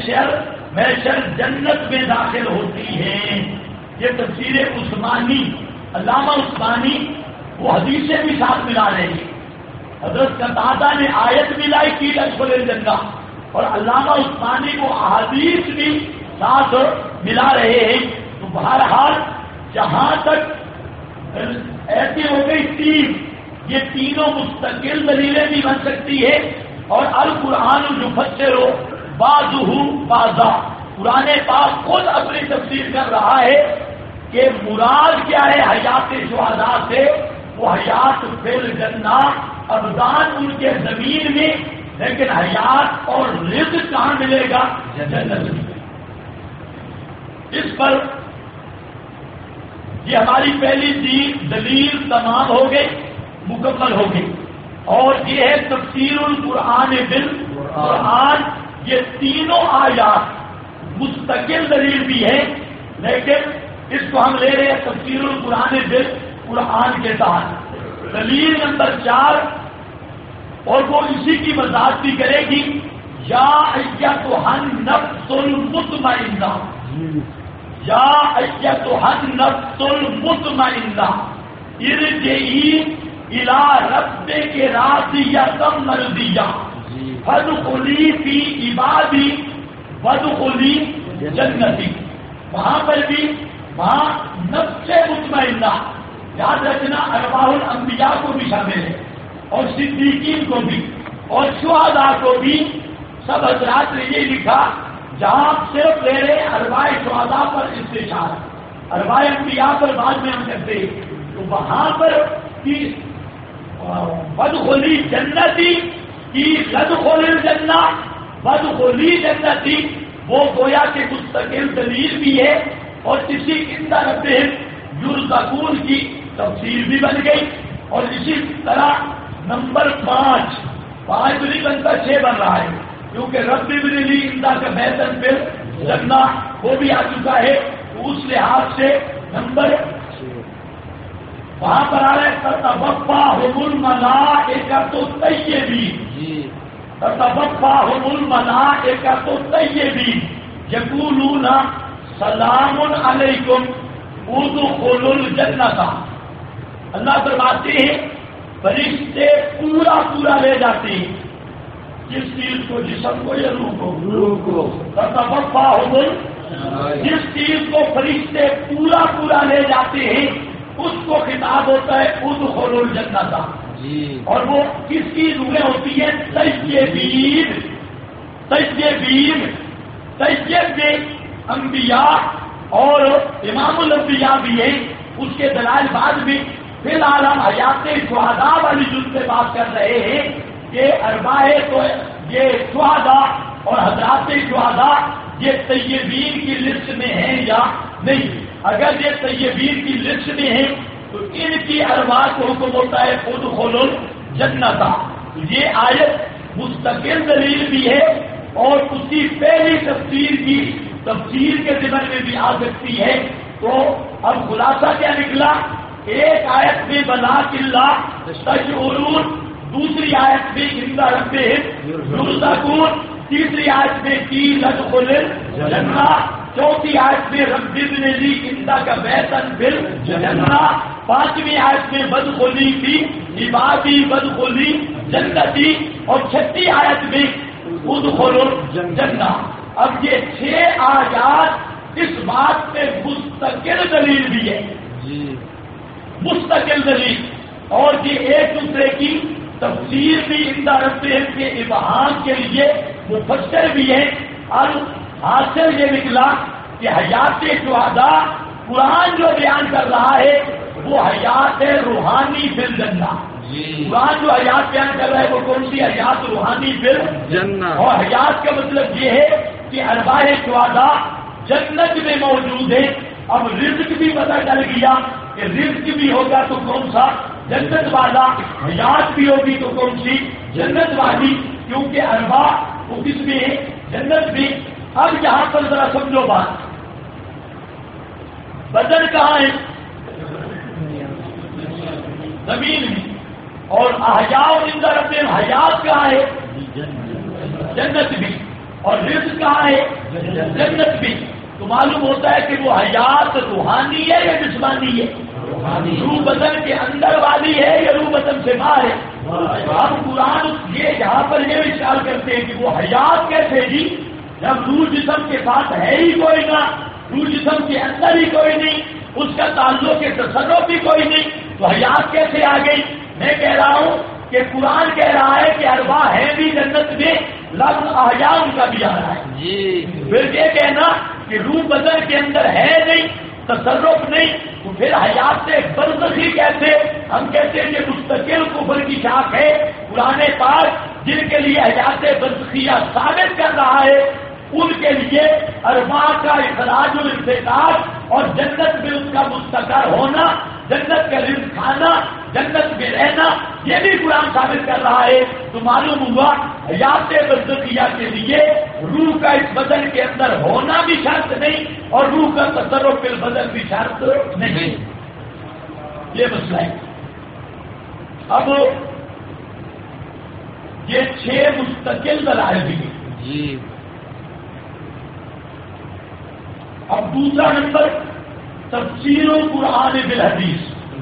محشر جنت میں داخل ہوتی ہیں۔ یہ تفسیر عثمانی، علامہ عثمانی وہ حدیثیں بھی ساتھ ملا رہے ہیں۔ حضرت قتادہ نے آیت بھی لائی کی ادخل الجنہ، اور علامہ عثمانی وہ احادیث بھی ساتھ ملا رہے ہیں۔ تو بہرحال جہاں تک ایسی ہو گئی تین، یہ تینوں مستقل دلیلیں بھی بن سکتی ہے، اور القرآن یفسر بعضہ بعضا، قرآن پاک خود اپنی تفسیر کر رہا ہے کہ مراد کیا ہے حیات شہداء سے، وہ حیات فی الجنہ، ابدان ان کے زمین میں، لیکن حیات اور رزق کہاں ملے گا؟ جنت میں۔ اس پر یہ ہماری پہلی دلیل تمام ہو گئی، مکمل ہو گئی، اور یہ ہے تفسیر القرآن بالقرآن۔ یہ تینوں آیات مستقل دلیل بھی ہے، لیکن اس کو ہم لے رہے ہیں تفسیر القرآن بالقرآن کے ساتھ۔ دلیل نمبر 4، اور وہ اسی کی وضاحت بھی کرے گی، یا ایتھا النفس المطمئنہ، یا ایتھا النفس المطمئنہ ارجعی الی ربک راضیۃ مرضیہ فادخلی فی عبادی وادخلی جنتی۔ وہاں پر بھی وہاں نفس مطمئنہ یاد رکھنا، ارواح الانبیاء کو بھی شامل ہے، اور صدیقین کو بھی، اور شہداء کو بھی۔ سب حضرات نے یہ لکھا، جہاں آپ صرف لے رہے ارواح شہداء پر استشار، ارواح انبیاء پر بعد میں ہم کرتے ہیں، تو وہاں پر وادخلی جنتی کی ادخل الجنہ وادخلی جنتی، وہ گویا کہ مستقل دلیل بھی ہے، اور اسی عند ربہم یرزقون کی تفسیر بھی بن گئی۔ اور اسی طرح نمبر 5 نہیں بنتا 6 بن رہا ہے، کیونکہ رب ابن لی اندا کا بہتر پھر لگنا وہ بھی آ چکا ہے، تو اس لحاظ سے نمبر وہاں پر آ رہا ہے تتوفاہم الملائکۃ الطیبین، تتوفاہم الملائکۃ الطیبین یقولون سلام علیکم ادخلوا الجنۃ۔ اللہ فرماتے ہیں فرشتے پورا لے جاتے ہیں، جس چیز کو، جسم کو یا روح کو، تتوفاہم، جس چیز کو فرشتے پورا لے جاتے ہیں اس کو خطاب ہوتا ہے ادخلوا الجنۃ، اور وہ کس کی روحیں ہوتی ہیں؟ طیبین۔ طیب میں انبیاء اور امام الانبیاء بھی ہیں، اس کے دلائل بعد میں۔ فی الحال ہم حیات شہداء والی جز سے بات کر رہے ہیں کہ ارباح تو یہ شہداء اور حضرات شہداء یہ طیبین کی لسٹ میں ہیں یا نہیں۔ اگر یہ طیبین کی لسٹ میں ہیں تو ان کی ارواح کو حکم ہوتا ہے ادخلوا جنتا. یہ آیت مستقل دلیل بھی ہے اور اسی پہلی تفسیر کے ذمن میں بھی آ سکتی ہے. تو اب خلاصہ کیا نکلا؟ ایک آیت میں بلاک اللہ تشعرون، دوسری آیت میں عند ربہم یرزقون، تیسری آیت میں قیل ادخل الجنہ، چوتھی آیت میں رب ابن لی عندک بیتا فی الجنہ، پانچویں آیت میں وادخلی فی عبادی وادخلی جنتی، اور چھٹی آیت میں ادخلوا الجنہ. اب یہ 6 آیات اس بات پہ مستقل دلیل بھی ہے، مستقل دلیل، اور یہ ایک دوسرے کی تفسیر بھی عند ربہم کے ابہام کے لیے مفسر بھی ہے. اور حاصل یہ نکلا کہ حیات شہداء قرآن جو بیان کر رہا ہے وہ حیات روحانی فی الجنہ. قرآن جو حیات بیان کر رہا ہے وہ کون سی حیات روحانی فی الجنہ، اور حیات کا مطلب یہ ہے کہ ارواح شہداء جنت میں موجود ہے. اب رزق بھی پتہ چل گیا کہ رزق بھی ہوگا تو کون سا؟ جنت والا. حیات بھی ہوگی تو کون سی؟ جنت والی، کیونکہ ارواح وہ کس میں ہے؟ جنت میں. اب یہاں پر ذرا سمجھو بات، بدن کہاں ہے؟ زمین میں. اور احیاء عند ربہم، حیات کہاں ہے؟ جنت بھی. اور رزق کہاں ہے؟ جنت بھی. تو معلوم ہوتا ہے کہ وہ حیات روحانی ہے یا جسمانی ہے؟ روح بدن کے اندر والی ہے یا روح بدن سے باہر ہے؟ ہم قرآن یہ یہاں پر یہ وچار کرتے ہیں کہ وہ حیات کیسے جی جب روح جسم کے ساتھ ہے ہی کوئی نہ، روح جسم کے اندر ہی کوئی نہیں، اس کا تعلق کے تصرف بھی کوئی نہیں، تو حیات کیسے آ گئی؟ میں کہہ رہا ہوں کہ قرآن کہہ رہا ہے کہ ارواح ہے بھی جنت میں، لفظ احیاء ان کا بھی آ رہا ہے. پھر یہ کہنا کہ روح بدن کے اندر ہے نہیں، تصرف نہیں، تو پھر حیات سے برزخی کیسے؟ ہم کہتے ہیں کہ مستقل کفر کی شاخ ہے. قرآن پاک جن کے لیے حیات برزخیہ ثابت کر رہا ہے ان کے لیے ارواح کا اخراج و انفطار اور جنت میں اس کا مستقر ہونا، جنت کا رزق کھانا، جنت میں رہنا، یہ بھی قرآن ثابت کر رہا ہے. تو معلوم ہوا حیات برزخیہ کے لیے روح کا اس بدن کے اندر ہونا بھی شرط نہیں اور روح کا تصرف فی البدن بھی شرط نہیں. یہ مسئلہ ہے. اب یہ 6 مستقل دلائل بھی ہیں. اب دوسرا نمبر تفسیر القرآن بالحدیث.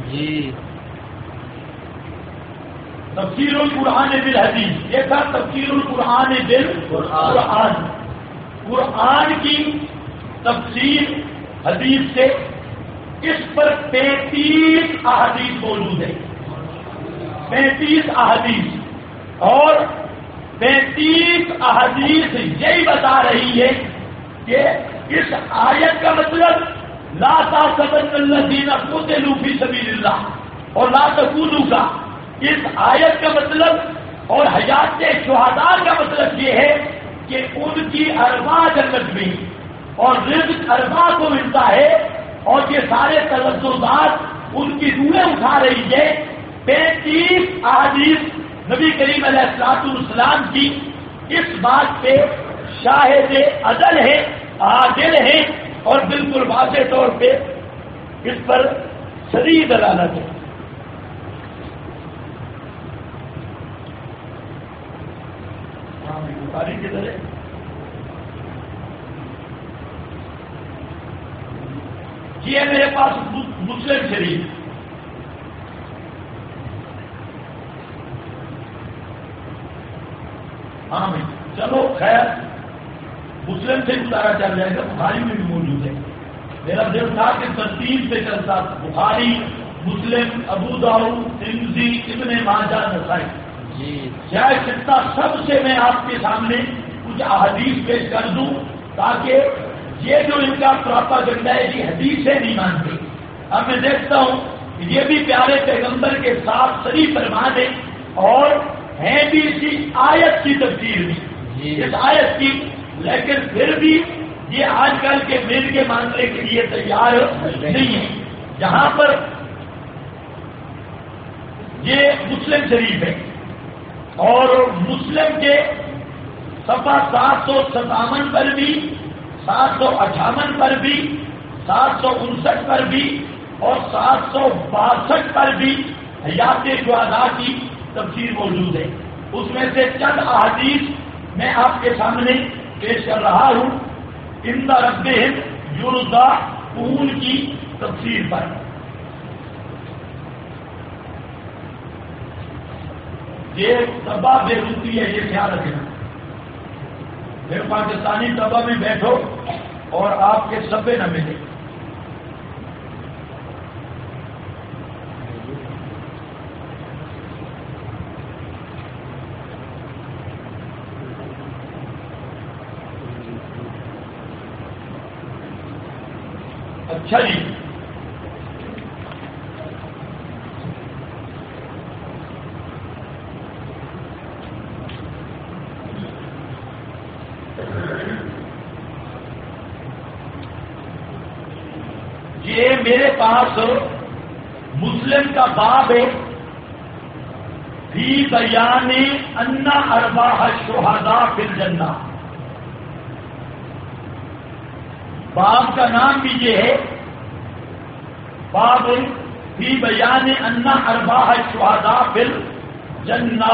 تفسیر القرآن بالحدیث یہ تھا تفسیر القرآن بالقرآن. قرآن کی تفسیر حدیث سے. اس پر 35 احادیث موجود ہے، 35 احادیث، اور 35 احادیث یہی بتا رہی ہے کہ اس آیت کا مطلب لا تحسبن الذین قتلوا فی سبیل اللہ اور لا تکونوا کا. اس آیت کا مطلب اور حیات شہداء کا مطلب یہ ہے کہ ان کی ارواح جنت میں اور رزق ارواح کو ملتا ہے، اور یہ سارے تلذذات ان کی روحیں اٹھا رہی ہے. 35 احادیث نبی کریم علیہ السلام کی اس بات پہ شاہد عدل ہے، عادل ہے، اور بالکل واضح طور پہ اس پر صریح دلالت ہے. کدھر ہے؟ یہ میرے پاس مسلم شریف. ہاں بھائی چلو خیر، مسلم سے گزارا چل جائے گا، بخاری میں بھی موجود ہے. میرا دل تھا کہ ترتیب سے چلتا، بخاری، مسلم، ابو داؤد، ترمذی، ابن ماجہ، نسائی. شاید کتنا سب سے میں آپ کے سامنے کچھ احادیث پیش کر دوں تاکہ یہ جو ان کا پراپاگنڈا ہے یہ حدیثیں نہیں مانتے. اب میں دیکھتا ہوں کہ یہ بھی پیارے پیغمبر کے ساتھ صریح فرمان ہے اور ہیں بھی اسی آیت کی تفسیر بھی اس آیت کی، لیکن پھر بھی یہ آج کل کے مل کے ماننے کے لیے تیار نہیں ہے. یہ مسلم شریف ہے، اور مسلم کے صفحہ 757 پر بھی، 758 پر بھی، 759 پر بھی اور 762 پر بھی حیات شہداء کی تفسیر موجود ہے۔ اس میں سے چند احادیث میں آپ کے سامنے پیش کر رہا ہوں عند ربہم یرزقون کی تفسیر پر۔ یہ طبع بیروتی ہے، یہ خیال رکھنا۔ پھر پاکستانی طبع میں بیٹھو اور آپ کے صفحے نہ ملے۔ اچھا جی، یہ میرے پاس مسلم کا باب ہے فی بیان ان ارواح الشہداء فی الجنہ۔ باب کا نام بھی یہ ہے، باب فی بیان ان ارواح الشہداء فی الجنہ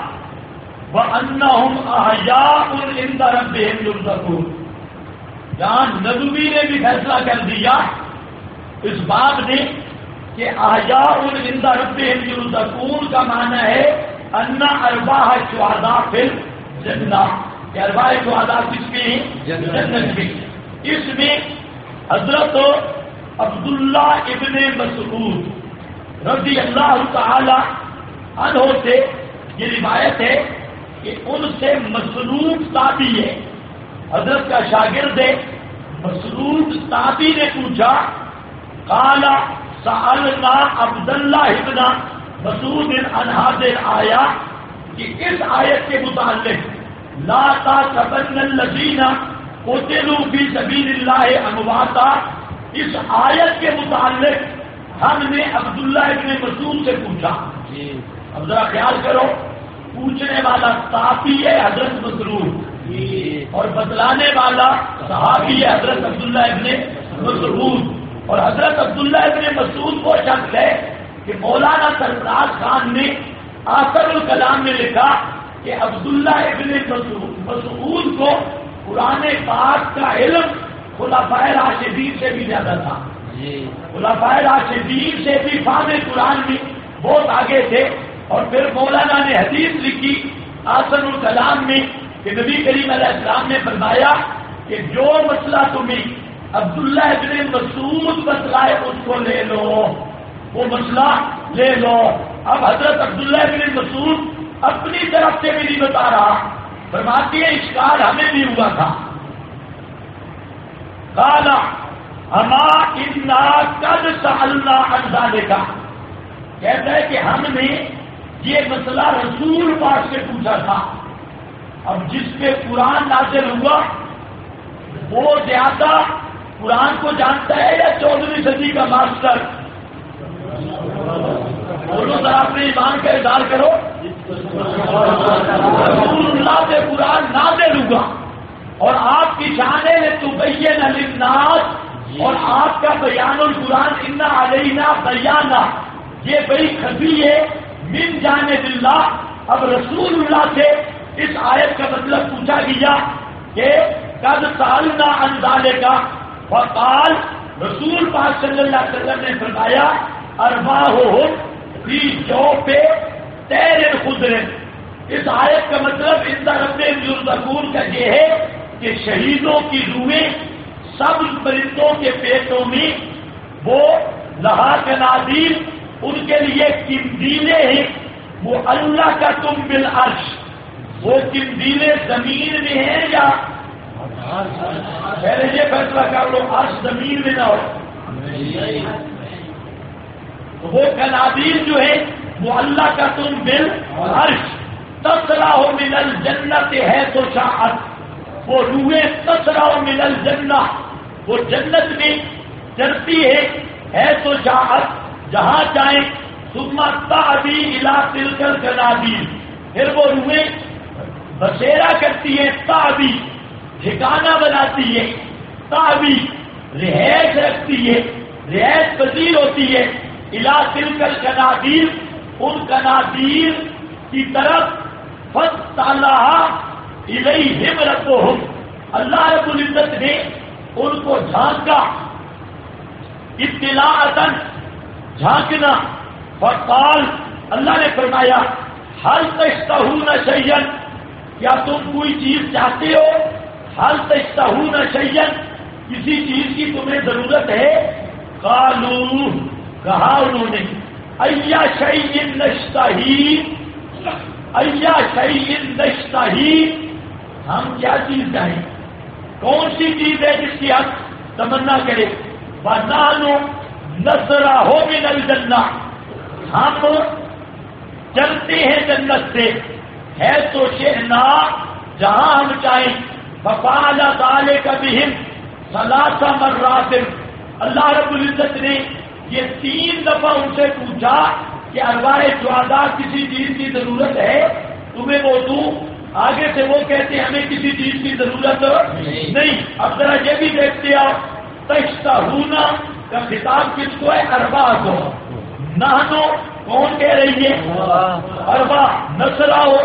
وانہم احیاء عند ربہم یرزقون۔ یہاں ندوی نے بھی فیصلہ کر دیا اس باب نے کہ احیاء عند ربہم یرزقون کا معنی ہے ان ارواح الشہداء فی الجنہ، کہ ارواح شہداء کس میں ہیں؟ جنت میں۔ اس میں حضرت عبداللہ ابن مسعود رضی اللہ تعالی عنہ سے یہ روایت ہے کہ ان سے مسعود تابعی ہے، حضرت کا شاگرد ہے۔ مسعود تابعی نے پوچھا، قال سألنا عبداللہ ابن مسعود عن هذه الآیہ، کہ اس آیت کے متعلق لا تحسبن الذین قتلوا فی سبیل اللہ امواتا، اس آیت کے متعلق ہم نے عبداللہ ابن مسعود سے پوچھا۔ اب ذرا خیال کرو، پوچھنے والا صحابی ہے حضرت مسعود اور بتلانے والا صحابی ہے حضرت عبداللہ ابن مسعود۔ اور حضرت عبداللہ ابن مسعود کو شک ہے کہ مولانا سرفراز خان نے آخر الکلام میں لکھا کہ عبداللہ ابن مسعود کو قرآن پاک کا علم خلفائے راشدین سے بھی زیادہ تھا۔ خلفائے راشدین سے بھی فہم قرآن میں بہت آگے تھے۔ اور پھر مولانا نے حدیث لکھی آخر الکلام میں کہ نبی کریم علیہ السلام نے فرمایا کہ جو مسئلہ تمہیں عبداللہ ابن مسعود بتلائے اس کو لے لو، وہ مسئلہ لے لو۔ اب حضرت عبداللہ ابن مسعود اپنی طرف سے بھی نہیں بتا رہا، فرماتی ہے اشکال ہمیں بھی ہوا تھا۔ قال اما انا قد سألنا عن ذلك، کہتا ہے کہ ہم نے یہ مسئلہ رسول پاک سے پوچھا تھا۔ اب جس پہ قرآن نازل ہوا وہ زیادہ قرآن کو جانتا ہے یا 14ویں صدی کا ماسٹر؟ بولو ذرا اپنے ایمان کا اظہار کرو۔ رسول اللہ سے قرآن نازل ہوا اور آپ کی شان ہے تبین للناس، اور آپ کا بیان القرآن انا علینا بیانا یہ بڑی خفی ہے من جانب اللہ۔ اب رسول اللہ سے اس آیت کا مطلب پوچھا گیا کہ قد سألنا عن ذلك، فقال رسول پاک صلی اللہ علیہ وسلم نے فرمایا ارواحہم فی جوف طیر خضر۔ اس آیت کا مطلب عند ربہم یرزقون کا یہ ہے کہ شہیدوں کی روحیں سب پرندوں کے پیٹوں میں، وہ لہا قنادیل ان کے لیے قندیلیں ہیں، وہ اللہ کا تم بالعرش، وہ قندیلیں زمین میں ہیں یا پہلے یہ فیصلہ کر لو عرش زمین میں نہ ہو۔ وہ قنادیل جو ہے وہ اللہ کا تم بالعرش، تسرع من الجنت ہے تو شاءت، وہ روحیں تسرع من الجنہ، وہ جنت میں چلتی ہے تو شاءت، جہاں چاہیں ثم تعوی الی تلک القنادیل، پھر وہ روحیں بسیرا کرتی ہے، تعوی ٹھکانہ بناتی ہے، تعوی رہائش رکھتی ہے، رہائش پذیر ہوتی ہے، الی تلک القنادیل ان قنادیل کی طرف، فاطلع الیہم ربہم اللہ رب العزت نے ان کو جھانکا، اطلاعتاً جھانکنا، فقال اللہ نے فرمایا هل تشتهون شیئا، کیا تم کوئی چیز چاہتے ہو؟ هل تشتهون شیئا، کسی چیز کی تمہیں ضرورت ہے؟ قالوا کہا انہوں نے ایا شیء نشتہی، ایا شیء نشتہی، ہم کیا چیز چاہیں، کون سی چیز ہے جس کی ہم تمنا کریں؟ وَنَحْنُ نَسْرَعُ مِنَ الْجَنَّةِ، ہم چلتے ہیں جنت سے، ہے تو شئنا جہاں ہم چاہیں، فَفَعَلَ ذَلِكَ بِهِمْ ثَلَاثَ مَرَّاتٍ، اللہ رب العزت نے یہ 3 دفعہ ان سے پوچھا کہ ارواح شہداء کسی چیز کی ضرورت ہے تمہیں وہ دوں؟ آگے سے وہ کہتے ہیں ہمیں کسی چیز کی ضرورت نہیں۔ اب ذرا یہ بھی دیکھتے آؤ، تشتہون کا خطاب کس کو ہے؟ ارواح کو۔ نحنو کون کہہ رہی ہے؟ ارواح۔ نسرعو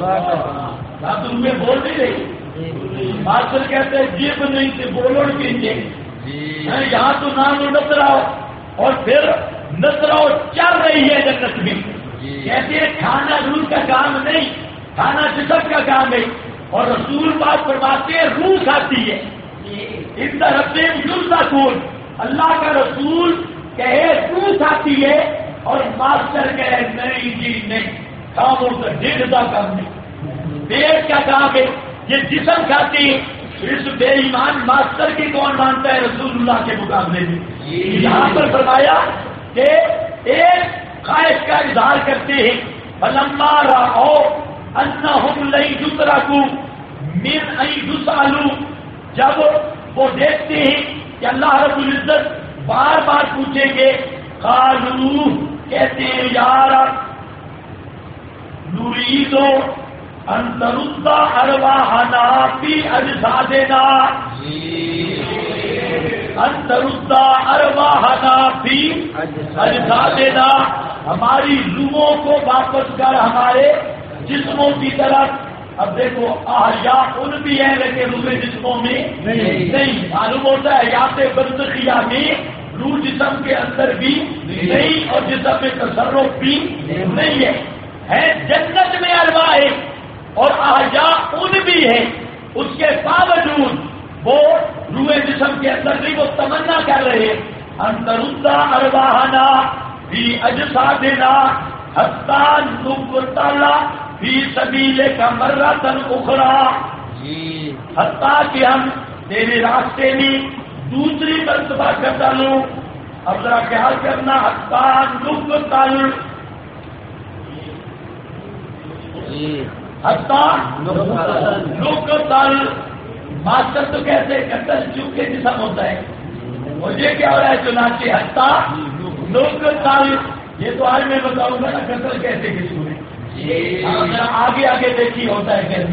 آپ تمہیں بول نہیں رہی، ماسٹر کہتے ہیں جیب نہیں سے بولو کیجیے، یہاں تو نحنو نسرعو، اور پھر نسرعو چل رہی ہے جنت میں، کہتے ہیں کھانا روح کا کام نہیں، کھانا جسم کا کام ہے، اور رسول پاک فرماتے ہیں روح کھاتی ہے۔ ان رب یرزقون، اللہ کا رسول کہے روح کھاتی ہے، اور ماسٹر کہے نہیں جی نہیں، کاموں کا ڈیڑھ کا کام نہیں، پیٹ کا کام ہے، یہ جسم کھاتی ہے۔ اس بے ایمان ماسٹر کی کون مانتا ہے رسول اللہ کے مقابلے میں؟ یہاں پر فرمایا کہ ایک خواہش کا اظہار کرتے ہیں، فلما رأوا انہم لن یترکوا من ان یسألوا، جب وہ دیکھتے ہیں کہ اللہ رب العزت بار بار پوچھیں گے، قالوا کہتے ہیں یا رب نريد ان ترد ارواحنا فی اجسادنا، ان ترد ارواحنا فی اجسادنا، ہماری روحوں کو واپس کر ہمارے جسموں کی طرف۔ اب دیکھو احیاء ان بھی ہیں لیکن روح جسموں میں نہیں، معلوم ہوتا ہے حیات برزخیہ میں روح جسم کے اندر بھی نہیں اور جسم میں تصرف بھی نہیں ہے جنت میں ارواح ہے اور احیاء ان بھی ہیں، اس کے باوجود وہ روح جسم کے اندر نہیں، وہ تمنا کر رہے ہیں ان ترد ارواحنا فی اجسادنا حتی نقتل فی سبیلک مرۃ اخری، حتیٰ کہ ہم تیرے راستے میں دوسری مرتبہ قتل ہوں۔ اب ذرا خیال کرنا، حتیٰ نقتل، حتیٰ نقتل، ماسٹر تو کہتے ہیں قتل چونکہ جسم ہوتا ہے، مجھے کیا ہو رہا ہے چنانچہ حتیٰ نقتل، یہ تو آج میں بتاؤں گا نا قتل کیسے کس کو ہے، آگے آگے دیکھی ہوتا ہے کہ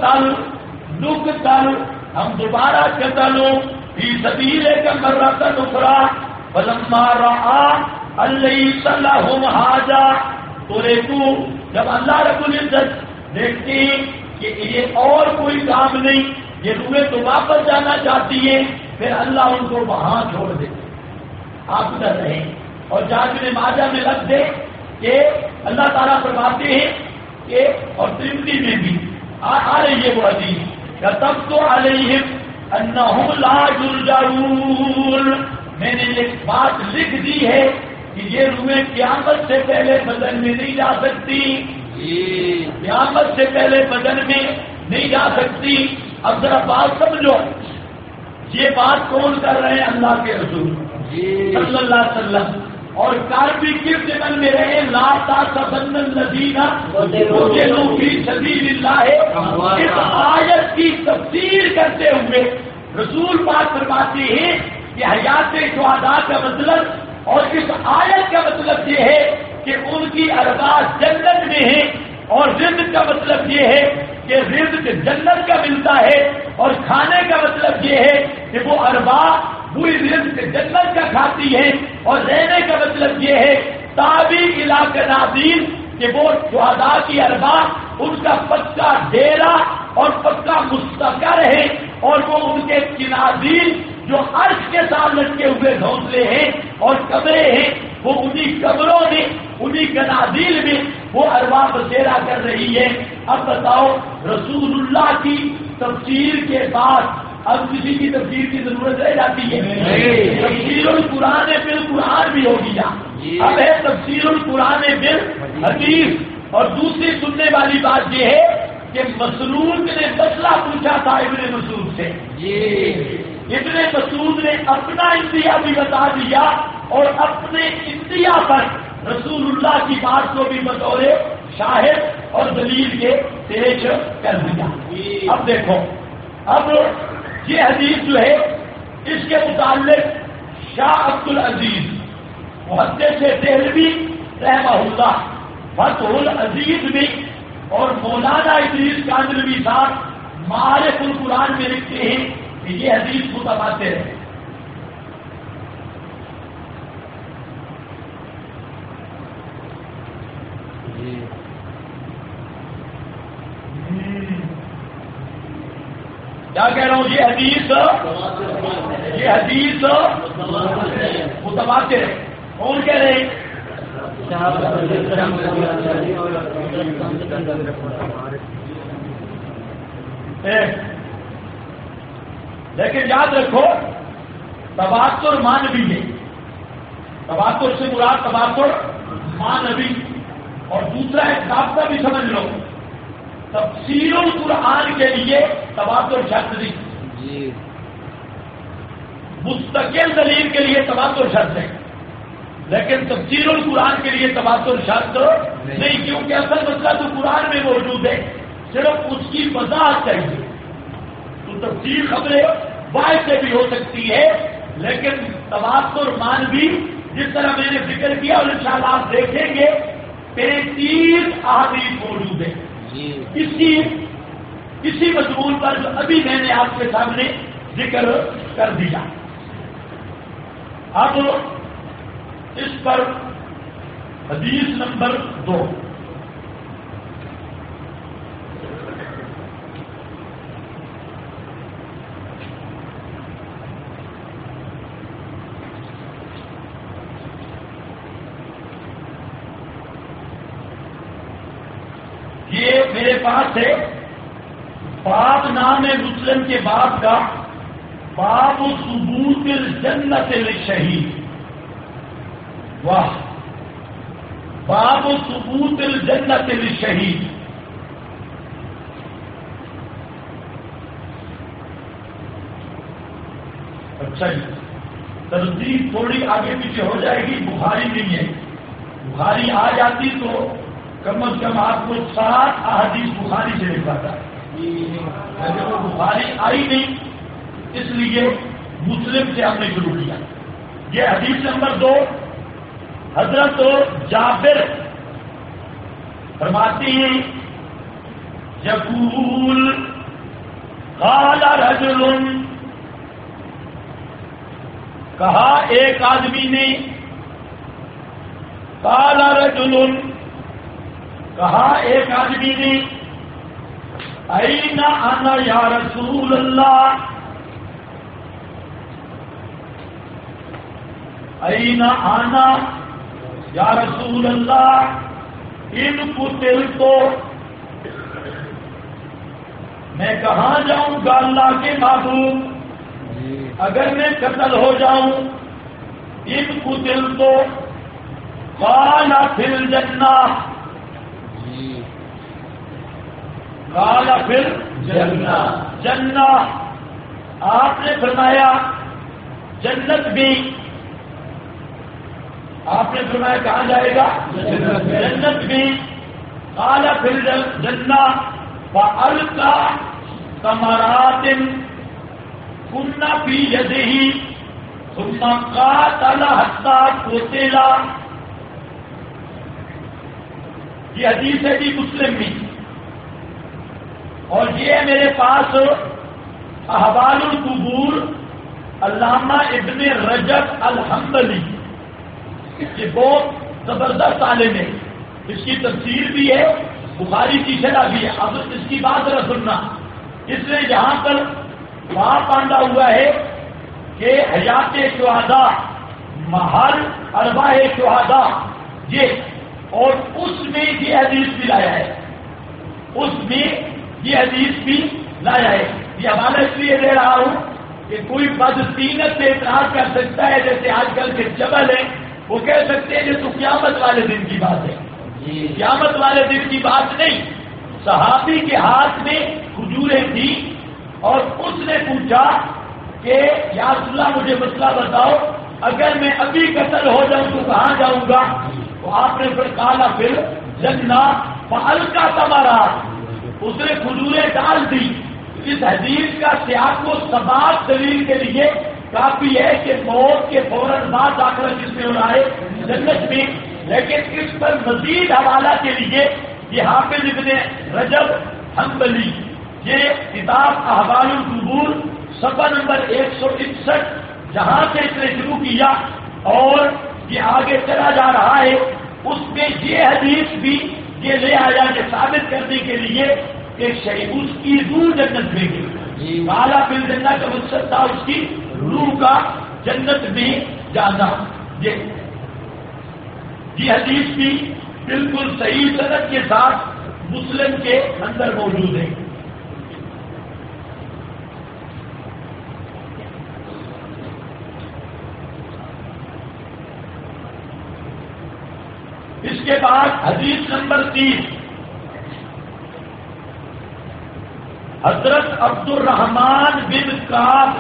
نقتل ہم دوبارہ قتلوں فی سبیلک مرۃ اخری، فلما رأى ان لیس لهم حاجہ، تو جب اللہ رب العزت دیکھتے ہیں کہ یہ اور کوئی کام نہیں، یہ روحیں تو واپس جانا چاہتی ہیں، پھر اللہ ان کو وہاں چھوڑ دیتے، آپ ادھر رہیں۔ اور جامع ماجہ میں لگ دے کہ اللہ تعالیٰ فرماتے ہیں کہ، اور ترمذی میں بھی آ رہی ہے وہ حدیث، کتبت علیہم انہم لا یرجعون، میں نے ایک بات لکھ دی ہے کہ یہ روحیں قیامت سے پہلے بدن میں نہیں جا سکتی، قیامت سے پہلے بدن میں نہیں جا سکتی۔ اب ذرا بات سمجھو، یہ بات کون کر رہے ہیں؟ اللہ کے رسول صلی اللہ علیہ وسلم، اور کاربی کس زمن میں رہے، لا تحسبن الذین قتلوا فی سبیل اللہ، اس آیت کی تفسیر کرتے ہوئے رسول پاک فرماتے ہیں کہ حیات شہداء کا مطلب اور اس آیت کا مطلب یہ ہے کہ ان کی ارواح جنت میں ہیں، اور رزق کا مطلب یہ ہے کہ رزق جنت کا ملتا ہے، اور کھانے کا مطلب یہ ہے کہ وہ ارواح وہی رزق جنت کا کھاتی ہے، اور رہنے کا مطلب یہ ہے تابع علاقہ نادیر کہ وہ شہداء کی ارواح ان کا پکا ڈیرا اور پکا مستقر ہے، اور وہ ان کے کنادیل جو عرش کے ساتھ لٹکے ہوئے گھونسلے ہیں اور قبریں ہیں، وہ انہی قبروں میں انہی کنادیل میں وہ ارواح بسیرا کر رہی ہے۔ اب بتاؤ رسول اللہ کی تفسیر کے بعد اب کسی کی تفسیر کی ضرورت رہ جاتی ہے؟ تفسیر القرآن بالقرآن بھی ہو گیا، اب ہے تفسیر القرآن بالحدیث۔ اور دوسری سننے والی بات یہ ہے کہ مسعود نے مسئلہ پوچھا تھا ابن مسعود سے، ابن مسعود نے اپنا انتہا بھی بتا دیا اور اپنے انتہا پر رسول اللہ کی بات کو بھی بطور شاہد اور دلیل کے پیش کر دیا۔ اب دیکھو، اب یہ حدیث جو ہے اس کے متعلق شاہ عبد العزیز محدث دہلوی رحمہ اللہ فتح العزیز میں اور مولانا ادریس کاندلوی صاحب معارف القرآن میں لکھتے ہیں کہ یہ حدیث متواتر ہے۔ کیا کہہ رہا ہوں؟ یہ حدیث متواتر ہے۔ کون کہہ رہے ہیں؟ لیکن یاد رکھو تواتر مانوی ہے، تواتر سے مراد تواتر مانوی، اور دوسرا ایک ضابطہ بھی سمجھ لو، تفسیر القرآن کے لیے تواتر شرط نہیں، مستقل دلیل کے لیے تواتر شرط ہے، لیکن تفسیر القرآن کے لیے تواتر شرط نہیں، کیونکہ اصل مسئلہ تو قرآن میں موجود ہے، صرف اس کی وضاحت چاہیے۔ تو تفسیر خبریں واحد سے بھی ہو سکتی ہے، لیکن تواتر مانوی جس طرح میں نے ذکر کیا اور انشاءاللہ آپ دیکھیں گے 33 احادیث موجود ہے اسی مضمون پر جو ابھی میں نے آپ کے سامنے ذکر کر دیا۔ اب اس پر حدیث نمبر 2، یہ میرے پاس ہے باب نام مسلم کے بعد کا باب ثبوت الجنت للشہید۔ واہ، باب ثبوت الجنت للشہید۔ اچھا جی، ترتیب تھوڑی آگے پیچھے ہو جائے گی، بخاری نہیں ہے، بخاری آ جاتی تو کم از کم آپ کو 7 احادیث بخاری سے لکھواتا ہے، لیکن وہ بخاری آئی نہیں، اس لیے مسلم سے ہم نے شروع کیا۔ یہ حدیث نمبر 2، حضرت جابر فرماتی ہیں یقول قال رجل، کہا ایک آدمی نے، قال رجل، کہا ایک آدمی نے، این انا یا رسول اللہ، این انا یا رسول اللہ ان قتلت، میں کہاں جاؤں گا اللہ کے محبوب اگر میں قتل ہو جاؤں؟ ان قتلت قال فی الجنہ، قال فی الجنہ، جنہ آپ نے فرمایا جنت بھی، آپ نے فرمایا کہاں جائے گا؟ جنت بھی۔ قال فی الجنہ فألقى ثمرات كن في يده ثم قاتل حتى قتل، یہ حدیث ہے جی مسلم میں، اور یہ ہے میرے پاس احوال القبور علامہ ابن رجب الحنبلی، یہ بہت زبردست عالم ہے، اس کی تفسیر بھی ہے، بخاری کی شرح بھی ہے۔ اب اس کی بات ذرا سننا، اس نے جہاں پر وہاں باندھا ہوا ہے کہ حیات شہداء محل ارواح شہداء یہ، اور اس میں یہ حدیث بھی لایا ہے، اس میں یہ حدیث بھی لایا ہے۔ یہ حوالہ اس لیے دے رہا ہوں کہ کوئی بدطینت سے اعتراض کر سکتا ہے، جیسے آج کل کے جبل ہیں، وہ کہہ سکتے ہیں یہ تو قیامت والے دن کی بات ہے، قیامت والے دن کی بات نہیں۔ صحابی کے ہاتھ میں کھجوریں تھیں اور اس نے پوچھا کہ یا رسول اللہ مجھے مسئلہ بتاؤ، اگر میں ابھی قتل ہو جاؤں تو کہاں جاؤں گا؟ تو آپ نے پھر کہا پھر جنہ پہل کا تمہارا، اس نے کھجوریں ڈال دی۔ اس حدیث کا سیاق و سباق دلیل کے لیے کافی ہے کہ موت کے فوراً بعد داخلہ جس میں ہو رہا ہے جنت میں، لیکن اس پر مزید حوالہ کے لیے یہ حافظ ابن رجب حنبلی یہ کتاب احوال القبور صفحہ نمبر 161 جہاں سے اس نے شروع کیا اور یہ آگے چلا جا رہا ہے، اس میں یہ حدیث بھی یہ لے آیا کہ ثابت کرنے کے لیے کہ شہید اس کی روح جنت میں گئی، اعلیٰ فی الجنہ کا مقصد تھا اس کی روح کا جنت میں جانا۔ یہ حدیث بھی بالکل صحیح سند کے ساتھ مسلم کے اندر موجود ہے۔ اس کے بعد حدیث نمبر 3، حضرت عبد الرحمن بن کعب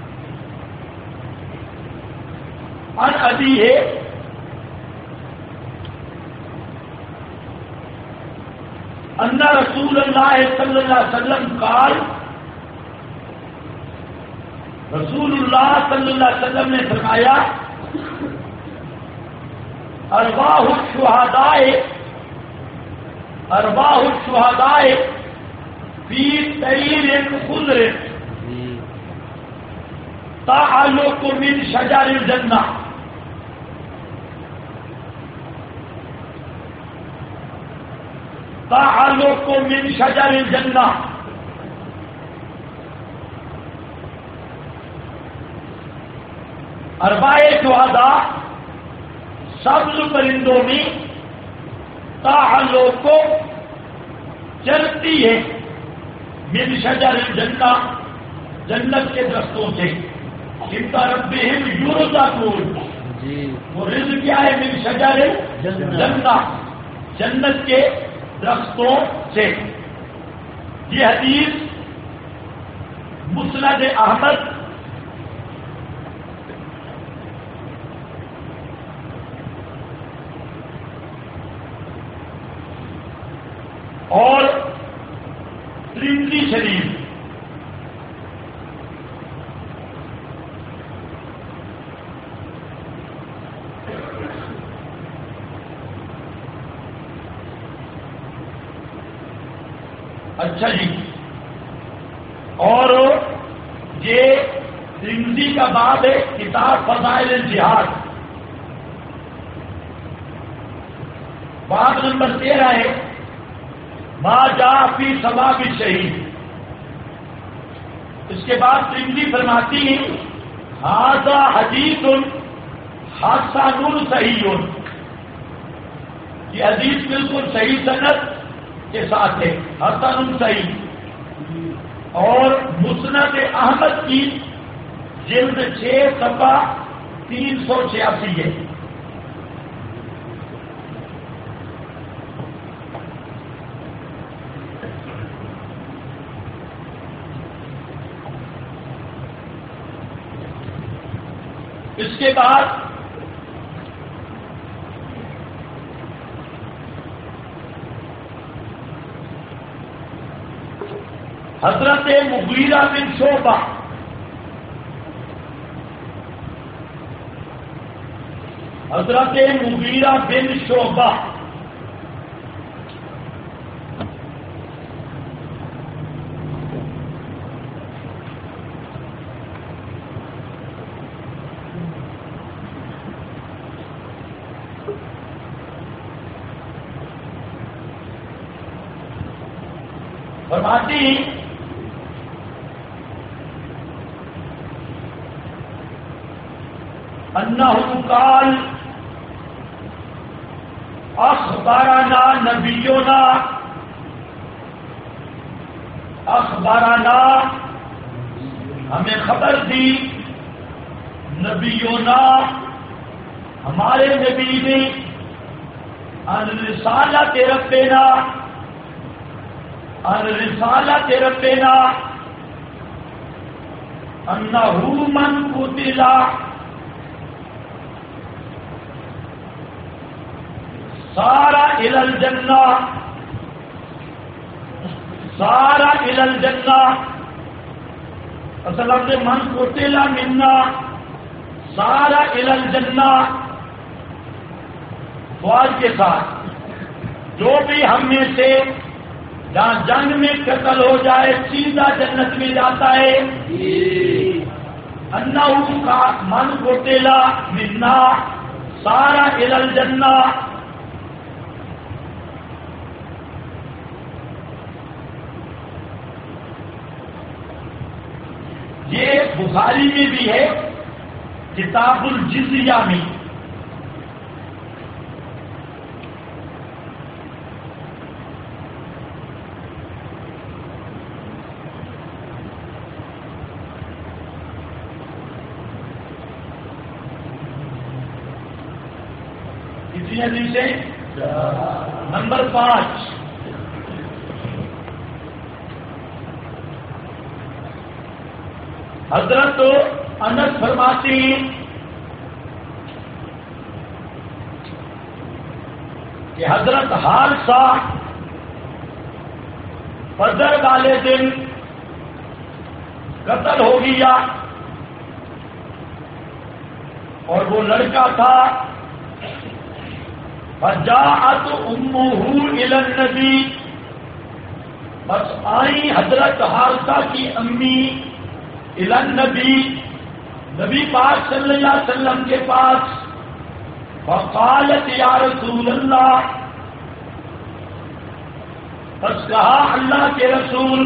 عن ابی ہے ان رسول اللہ صلی اللہ علیہ وسلم قال، رسول اللہ صلی اللہ علیہ وسلم نے فرمایا ارواح الشہداء فی طیر خضر تعلق من شجر الجنہ، تعلق من شجر الجنہ، ارواح شہداء سبز پرندوں میں تعلق کو چلتی ہے من شجر الجنہ، جنت کے درختوں سے، انتا ربہم یرزقون، وہ رزق کیا ہے؟ من شجر الجنہ، جنت کے درختوں سے۔ یہ حدیث مسند احمد اور ترمذی شریف اچھا جی، اور یہ ترمذی کا باب ہے کتاب فضائل الجہاد، باب نمبر 13 ہے ما جاء فی ثواب الشہید۔ اس کے بعد ترمذی فرماتی ہیں ھذا حدیث حسن صحیح، یہ حدیث بالکل صحیح سند کے ساتھ ہے، حسن صحیح۔ اور مسند احمد کی جلد 6 صفحہ 386 ہے۔ اس کے بعد حضرت مغیرہ بن شعبہ فرماتی انہ قال اخبرنا نبینا اخبرنا ہمیں خبر دی نبینا ہمارے نبی نے ان رسالت ربنا ان رسالت ربنا انہ من قتل سارا الی الجنہ سارا الی الجنہ اصل لفظ من قتل منا سارا الی الجنہ سوال کے ساتھ جو بھی ہم میں سے جہاں جنگ میں قتل ہو جائے سیدھا جنت میں جاتا ہے انہ کا من قتل منا سارا الی الجنہ یہ بخاری میں بھی ہے کتاب الجزیہ میں کسی حدیث سے نمبر 5 حضرت انس فرماتی کہ حضرت حارثہ فجر والے دن قتل ہو گیا اور وہ لڑکا تھا فجاءت امہ الی النبی بس آئی حضرت حارثہ کی امی الی النبی نبی پاک صلی اللہ علیہ وسلم کے پاس فقالت یا رسول اللہ بس کہا اللہ کے رسول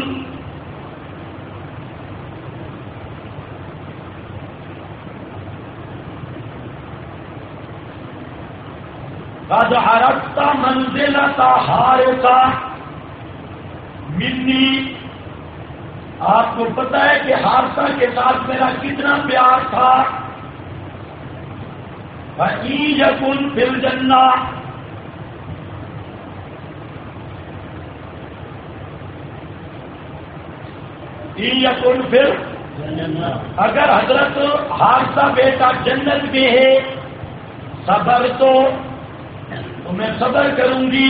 قد عرفت منزلۃ حارثہ منی آپ کو پتہ ہے کہ حارثہ کے ساتھ میرا کتنا پیار تھا فَإِن يَكُن فِي الْجَنَّةِ إِن يَكُن فِي الْجَنَّةِ اگر حضرت حارثہ بیٹا جنت میں ہے صبر تو میں صبر کروں گی.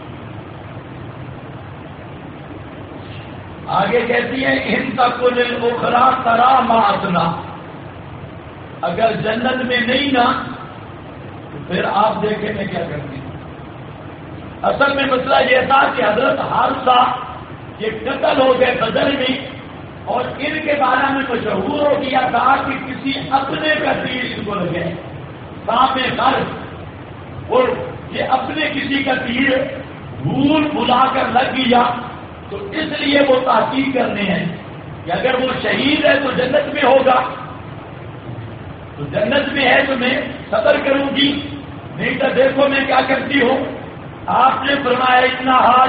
آگے کہتی ہے ان تکن الاخری تری ما اصنع، اگر جنت میں نہیں نا تو پھر آپ دیکھیں میں کیا کرتی ہوں. اصل میں مسئلہ یہ تھا کہ حضرت حارثہ یہ قتل ہو گئے بدر میں، اور ان کے بارے میں مشہور ہو گیا تھا کہ کسی اپنے کا تیر ان کو لگے سامنے سر، اور یہ اپنے کسی کا تیر بھول بلا کر لگ گیا، تو اس لیے وہ تحقیق کرنے ہیں کہ اگر وہ شہید ہے تو جنت میں ہوگا، تو جنت میں ہے تو میں صبر کروں گی، نہیں تو دیکھو میں کیا کرتی ہوں. آپ نے فرمایا انہا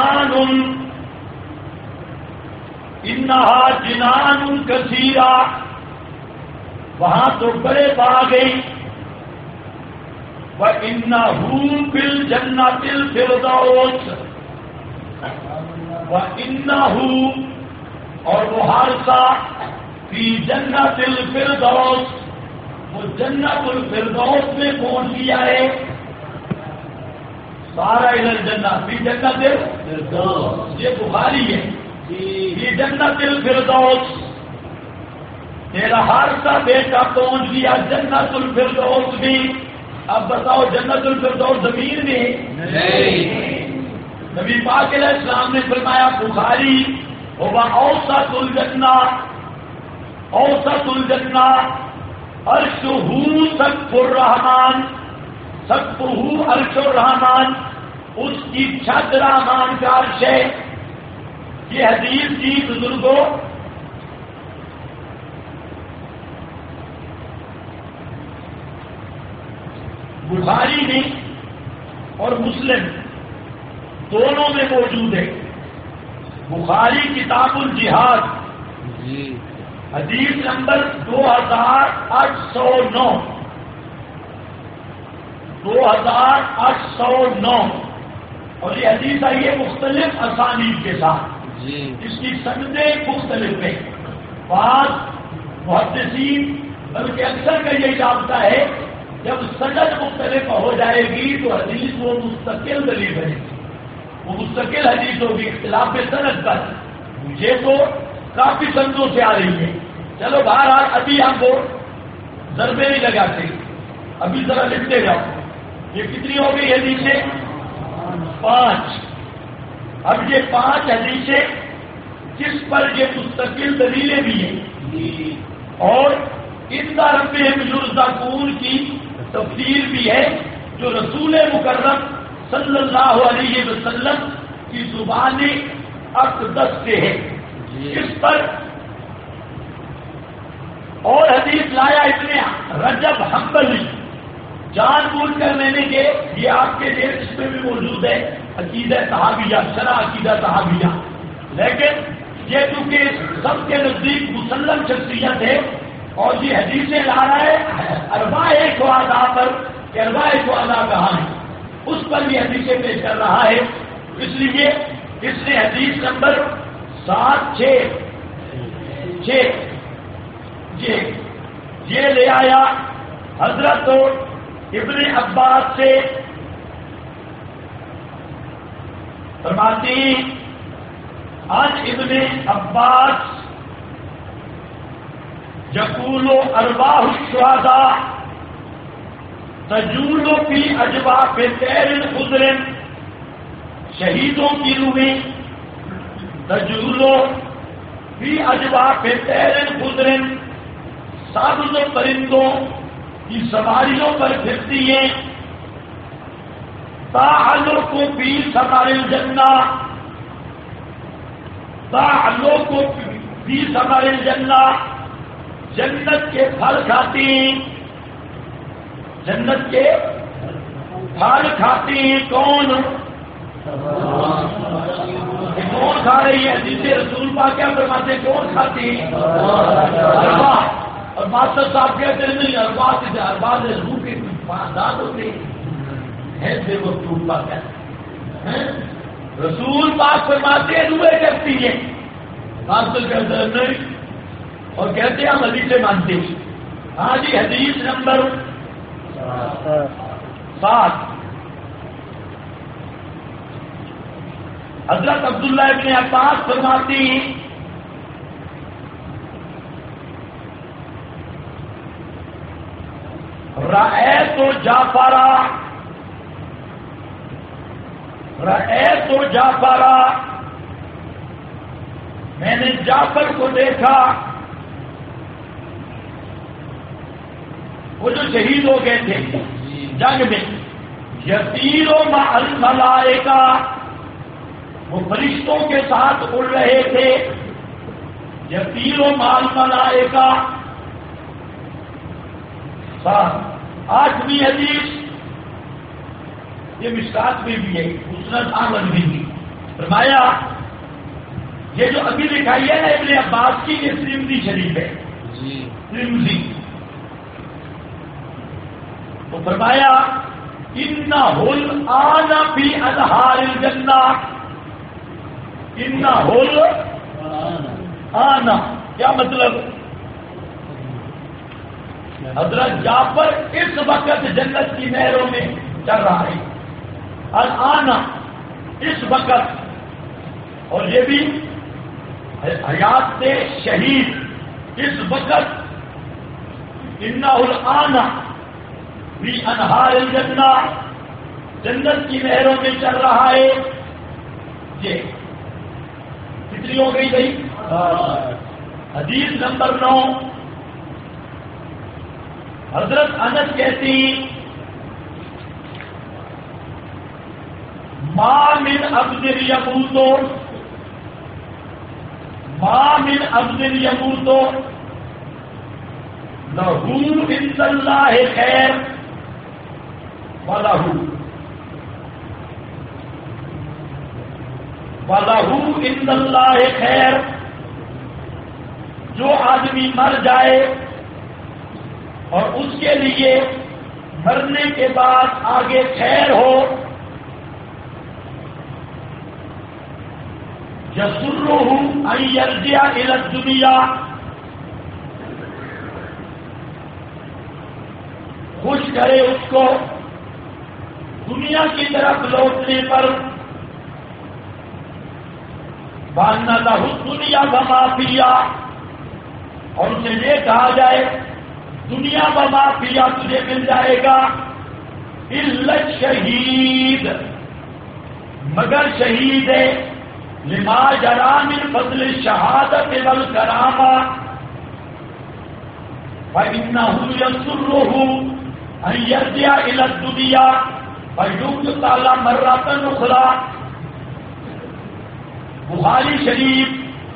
جنان کثیرہ، وہاں تو بڑے باغ گئی. وَإِنَّهُ فِي الْجَنَّةِ الْفِرْدَوْسِ، وَإِنَّهُ اور وہ حارثہ فی جنت الفردوس، وہ جنت الفردوس میں پہنچ گیا ہے. سارا الی الجنہ فی جنت الفردوس، یہ بخاری ہے. فی جنت الفردوس، تیرا حارثہ بیٹا پہنچ گیا جنت الفردوس بھی. اب بتاؤ جنت الفردوس زمین میں نہیں. نبی پاک علیہ السلام نے فرمایا بخاری ہوگا اوسط الجنہ، اوسط الجنہ عرشہ سقف الرحمان، سقفہ عرش الرحمان، اس کی چھت رحمان کا عرش ہے. یہ حدیث کی بزرگوں بخاری میں اور مسلم دونوں میں موجود ہے. بخاری کتاب الجہاد حدیث نمبر 2809 اور یہ حدیث آئی ہے مختلف اسانید کے ساتھ. اس کی سندیں مختلف ہیں. بعض محدثین بلکہ اکثر کا یہی جانتا ہے جب سند مختلف ہو جائے گی تو حدیث وہ مستقل دلیل بنے گی, وہ مستقل حدیث ہوگی اختلاف سند پر. یہ تو کافی سندوں سے آ رہی ہے. چلو بہرحال ابھی ہم کو ضربے نہیں لگاتے, ابھی ذرا لکھتے جاؤ. یہ کتنی ہو گئی حدیثیں؟ 5. اب یہ 5 حدیثیں جس پر یہ مستقل دلیلیں بھی ہیں اور ان کا ربهم یرزقون کی تفسیر بھی ہے جو رسول مکرم صلی اللہ علیہ وسلم کی زبان اقدس سے ہے. اس پر اور حدیث لایا ابن رجب حنبلی, جان بوجھ کر میں نے یہ آپ کے لیے اس میں بھی موجود ہے عقیدہ صحابیہ, شرح عقیدہ صحابیہ. لیکن یہ چونکہ سب کے نزدیک مسلم شخصیت ہے اور یہ حدیثیں لا رہا ہے ارباء شہداء پر کہ ارباء شہداء کہاں ہیں, اس پر یہ حدیثیں پیش کر رہا ہے. اس لیے اس نے حدیث نمبر 766 یہ لے آیا حضرت ابن عباس سے. فرماتی آج ابن عباس یقول ارواح الشہداء تجول فی اجواف طیر خضر, شہیدوں کی روحیں تجول فی اجواف طیر خضر سبز پرندوں کی سواریوں پر پھرتی ہیں. تعلق کو فی ثمر الجنہ, تعلق کو فی ثمر الجنہ, جنت کے پھل کھاتی ہیں, جنت کے پھل کھاتی ہیں. کون کھا رہی ہے؟ حدیث رسول پاک کیا فرماتے ہیں کون کھاتی ہیں؟ ارباح. اور ماسٹر صاحب کہتے ہیں نہیں ارباح روح کے دانت ہوتے ہیں, دیکھو رسول پاک کہتے ہیں, رسول پاک فرماتے ہیں روحیں کرتی ہیں. ماسٹر کہتے ہیں نہیں اور کہتے ہیں ہم حدیثیں مانتے ہیں. ہاں جی حدیث نمبر 7 حضرت عبداللہ ابن عباس فرماتی ہیں رأیت جعفر, میں نے جعفر کو دیکھا, وہ جو شہید ہو گئے تھے جنگ میں. یطیر مع الملائکہ, وہ فرشتوں کے ساتھ اڑ رہے تھے. یطیر مع الملائکہ. 8ویں حدیث یہ مشکات میں بھی ہے, مسند احمد میں بھی. فرمایا یہ جو ابھی لکھائی ہے نا ابن عباس کی, یہ ترمذی شریف ہے. ترمذی تو فرمایا انہ الآن فی انہار الجنہ. انہ الآن کیا مطلب؟ حضرت جعفر اس وقت جنت کی نہروں میں چل رہا ہے. الآن اس وقت, اور یہ بھی حیات سے شہید اس وقت. انہ الآن فی انہار الجنہ, جنت کی نہروں میں چل رہا ہے. یہ کتنی ہو گئی بھائی؟ حدیث نمبر 9 حضرت انس کہتی ما من عبد یموت ما من عبد يموت له عند الله خیر وله عند الله خیر، جو آدمی مر جائے اور اس کے لیے مرنے کے بعد آگے خیر ہو، یسرہ ان یرجع الی الدنیا، خوش کرے اس کو دنیا کی طرف لوٹنے پر، وَأَنَّ لَهُ الدُّنْيَا وَمَا فِيهَا، اور اسے یہ کہا جائے دنیا وما فیہا تجھے مل جائے گا، الا الشہید، مگر شہید ہے، لما جرى من فضل الشہادت والکرامہ، فإنه يسره أن يرجع إلى الدنيا فيقتل مرة أخرى۔ بخاری شریف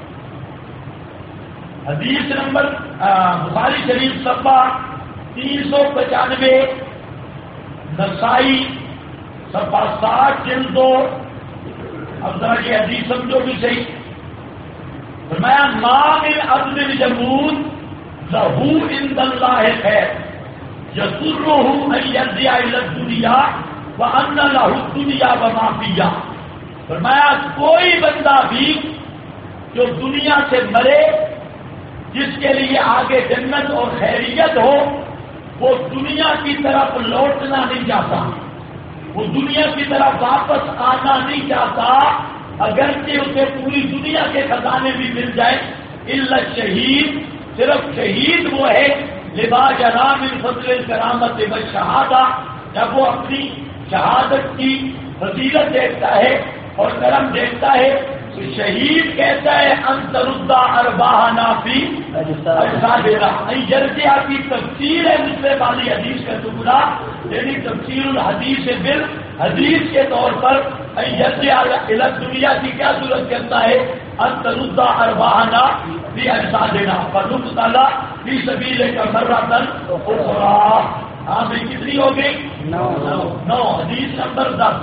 حدیث نمبر بخاری شریف صفحہ 395، نسائی صفحہ 60 جلد 2۔ اب ذرا یہ حدیث سمجھو بھی صحیح، فرمایا ما من عبد يموت له عند الله خیر یسرہ ان یرجع الی الدنیا وان له الدنیا وما فیہا۔ فرمایا کوئی بندہ بھی جو دنیا سے مرے جس کے لیے آگے جنت اور خیریت ہو، وہ دنیا کی طرف لوٹنا نہیں چاہتا، وہ دنیا کی طرف واپس آنا نہیں چاہتا، اگرچہ اسے پوری دنیا کے خزانے بھی مل جائے۔ الا الشہید، صرف شہید وہ ہے لما جرى من فضل الکرامت والشہادہ، جب وہ اپنی شہادت کی فضیلت دیکھتا ہے اور کرم دیکھتا ہے، تو شہید کہتا ہے ان ترد ارواحنا فی اجسادنا، ان یرجع کی تفسیر ہے دوسرے والی حدیث کا ٹکڑا، یعنی تفسیر الحدیث بالحدیث کے طور پر ان یرجع الی الدنیا کی کیا صورت کرتا ہے؟ ان ترد ارواحنا فی اجسادنا فنقتل فی سبیلک مرۃ اخری۔ ہاں بھائی کتنی ہو گئی؟ 9۔ حدیث نمبر 10۔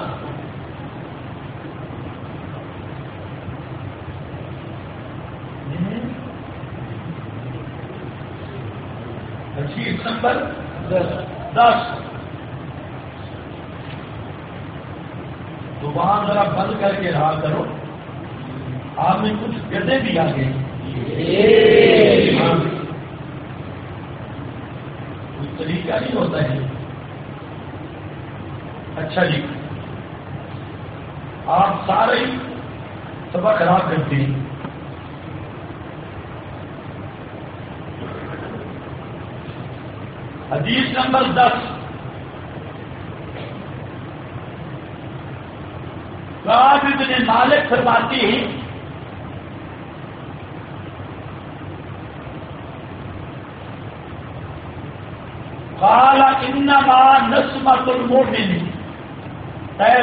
حدیث نمبر 10۔ زبان ذرا بند کر کے رہا کرو، آپ میں کچھ گدے بھی آ گئے، کوئی طریقہ نہیں ہوتا ہے۔ اچھا جی، آپ سارے سبق خراب کرتے ہیں۔ حدیث نمبر 10، کعب بن مالک فرماتی ہیں قال انما نسمۃ المؤمن طیر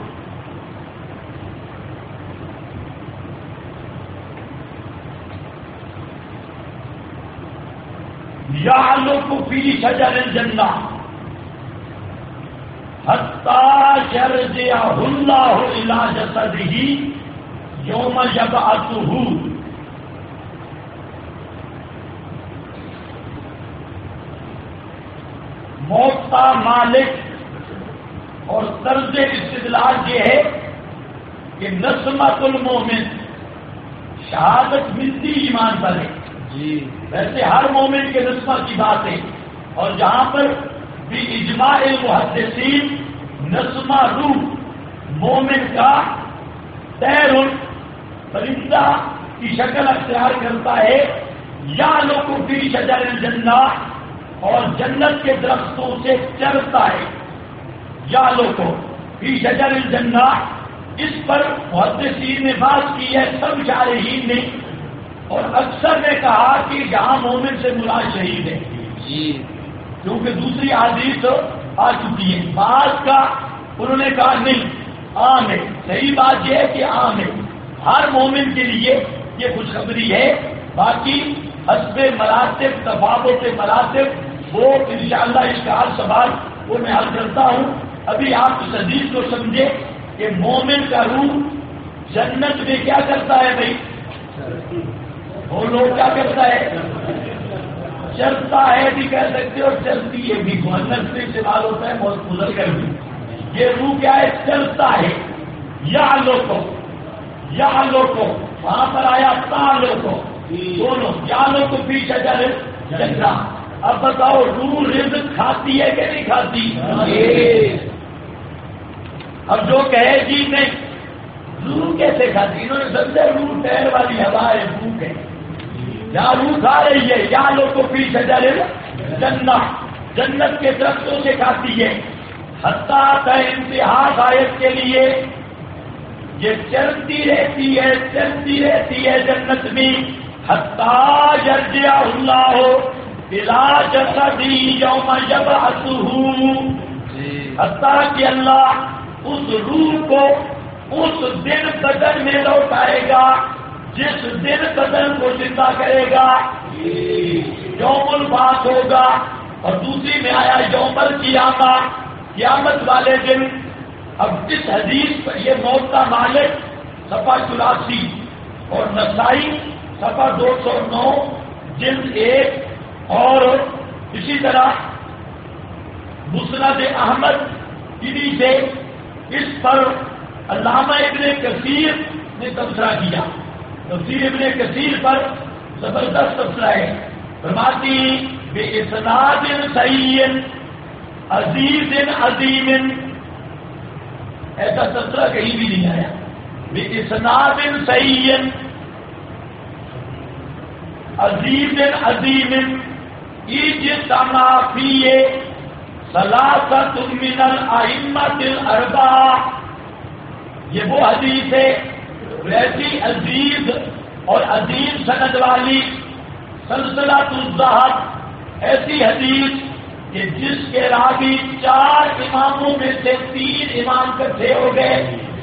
یعلق فی شجر الجنہ حتی یرجع اللہ الی جسدہ یوم یبعثہ۔ موت کا مالک اور طرز استدلال یہ ہے کہ نسمۃ المومن، شہادت ملتی ایمان پر ہے جی، ویسے ہر مومن کے نسمہ کی بات ہے، اور جہاں پر بھی اجماع المحدثین نسمہ روح مومن کا طیر پرندہ کی شکل اختیار کرتا ہے، یا لوگ فی شجر الجنہ، اور جنت کے درختوں سے چرتا ہے، یا لوگ فی شجر الجنہ۔ اس پر محدثین نے بات کی ہے، سب شارحین نے، اور اکثر نے کہا کہ جہاں مومن سے مراد شہید ہے جی، کیونکہ دوسری حدیث آ چکی ہے۔ بعض کا انہوں نے کہا نہیں، عام ہے، صحیح بات یہ ہے کہ عام ہے، ہر مومن کے لیے یہ خوشخبری ہے. باقی حسب مراتب تفاوت مراتب وہ انشاءاللہ اس کا حل سوال وہ میں حل کرتا ہوں. ابھی آپ اس حدیث کو سمجھے کہ مومن کا روح جنت میں کیا کرتا ہے بھائی؟ وہ لوگ کیا کرتا ہے؟ چلتا ہے بھی کہہ سکتے اور چلتی ہے بھی. مہنت سے استعمال ہوتا ہے بہت گزر کر بھی. یہ روح کیا ہے؟ چلتا ہے. یا لوگوں وہاں پر آیا تا لوگوں دونوں یا لوگ پیچھے جنگا. اب بتاؤ روح رزق کھاتی ہے کہ نہیں کھاتی؟ اب جو کہے گی نہیں روح کیسے کھاتی؟ انہوں نے سمجھا روح ٹہر والی ہوا ہے بھوک ہے. یا روح کھا رہی ہے یا لوگ کو پیچھے جنت کے درختوں سے کھاتی ہے. حتیٰ تا انتہا غائب کے لیے یہ چلتی رہتی ہے جنت میں. حتیٰ یرجع اللہ الی جسدی یوم یبعثہ. حتیٰ کہ اللہ اس روح کو اس دن بدن میں لوٹائے گا جس دن بدن کو زندہ کرے گا. یوم البعث ہوگا. اور دوسری میں آیا یوم القیامہ قیامت والے دن. اب اس حدیث پر یہ موت کا مالک صفحہ 84 اور نسائی صفحہ 209 جلد 1 اور اسی طرح مسند احمد انہی سے اس پر علامہ ابن کثیر نے تبصرہ کیا. تفسیر ابن کثیر پر زبردست تبصرہ ہے. فرماتی بے اسناد صحیح عزیز عظیم. ایسا تبصرہ کہیں بھی نہیں آیا. بے اسناد صحیح عزیز عظیم اجتمع فیہ ثلاثۃ من الائمۃ الاربعہ. یہ وہ حدیث ہے ویسی عزیز اور عظیم سند والی سلسلہ الذہب ایسی حدیث کہ جس کے راوی 4 اماموں میں سے 3 امام اکٹھے ہو گئے.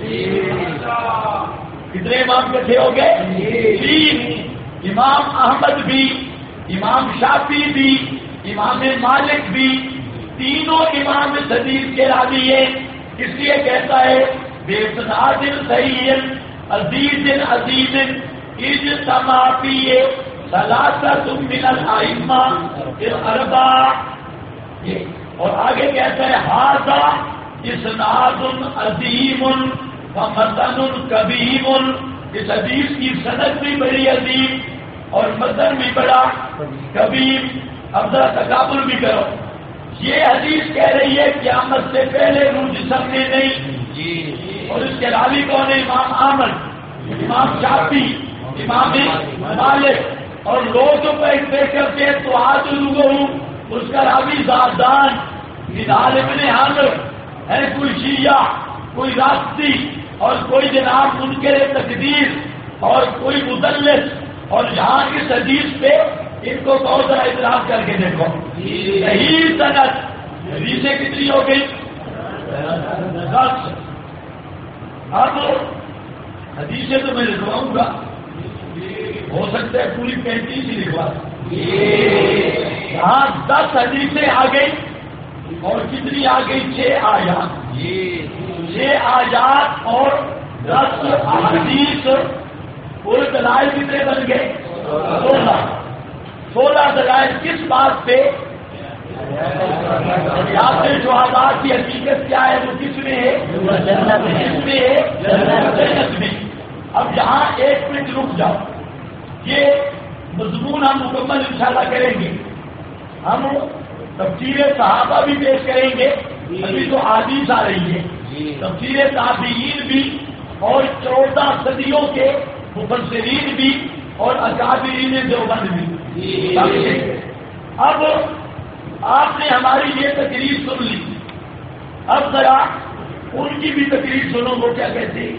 کتنے امام اکٹھے ہو گئے؟ 3. امام احمد بھی، امام شافعی بھی، امام مالک بھی. تینوں امام اس حدیث کے راوی ہیں. اس لیے کہتا ہے بے اسناد صحیح عزیز عظیم اجتمع فیہ ثلاثۃ من الائمہ الاربعہ. اور آگے کہتا ہے ھذا اسناد عظیم ومتن کبیر. اس حدیث کی سند بھی بڑی عظیم اور متن بھی بڑا کبیر. اب ذرا تکابر بھی کرو. یہ حدیث کہہ رہی ہے قیامت سے پہلے روح جسم میں نہیں. اور اس کے راوی کون ہے؟ امام احمد، امام شافعی، امام مالک. اور لوگ جو پیش کرتے ہیں تو آج لوگوں اس کا راوی زادان نڈال ابن حامر ہے، کوئی شیعہ، کوئی راستی اور کوئی جناب منکر تقدیر اور کوئی مدلس. اور یہاں اس حدیث پہ ان کو بہت ذرا اعتراض کر کے دیکھو. صحیح سند حدیثیں کتنی ہو گئی؟ 10. اب حدیثیں تو میں لکھواؤں گا، ہو سکتا ہے پوری 35 ہی لکھوا. یہاں 10 حدیثیں آ گئی اور کتنی آ گئی؟ 6 آیات. 6 آیات اور 10 احادیث. پورے دلائل کتنے بن گئے؟ 16 دلائل. کس بات پہ؟ یاد سے شہداء کی حقیقت کیا ہے؟ وہ کس میں ہے؟ کس میں ہے؟ جنت میں. اب یہاں 1 منٹ رک جاؤ. یہ مضمون ہم مکمل انشاءاللہ کریں گے. ہم تفسیر صحابہ بھی پیش کریں گے. ابھی تو حدیث آ رہی ہے. تفسیر تابعین بھی اور 14 صدیوں کے مفسرین بھی اور اکابرین دیوبند بھی. اب آپ نے ہماری یہ تقریر سن لی. اب ذرا ان کی بھی تقریر سنو. وہ کیا کہتے ہیں؟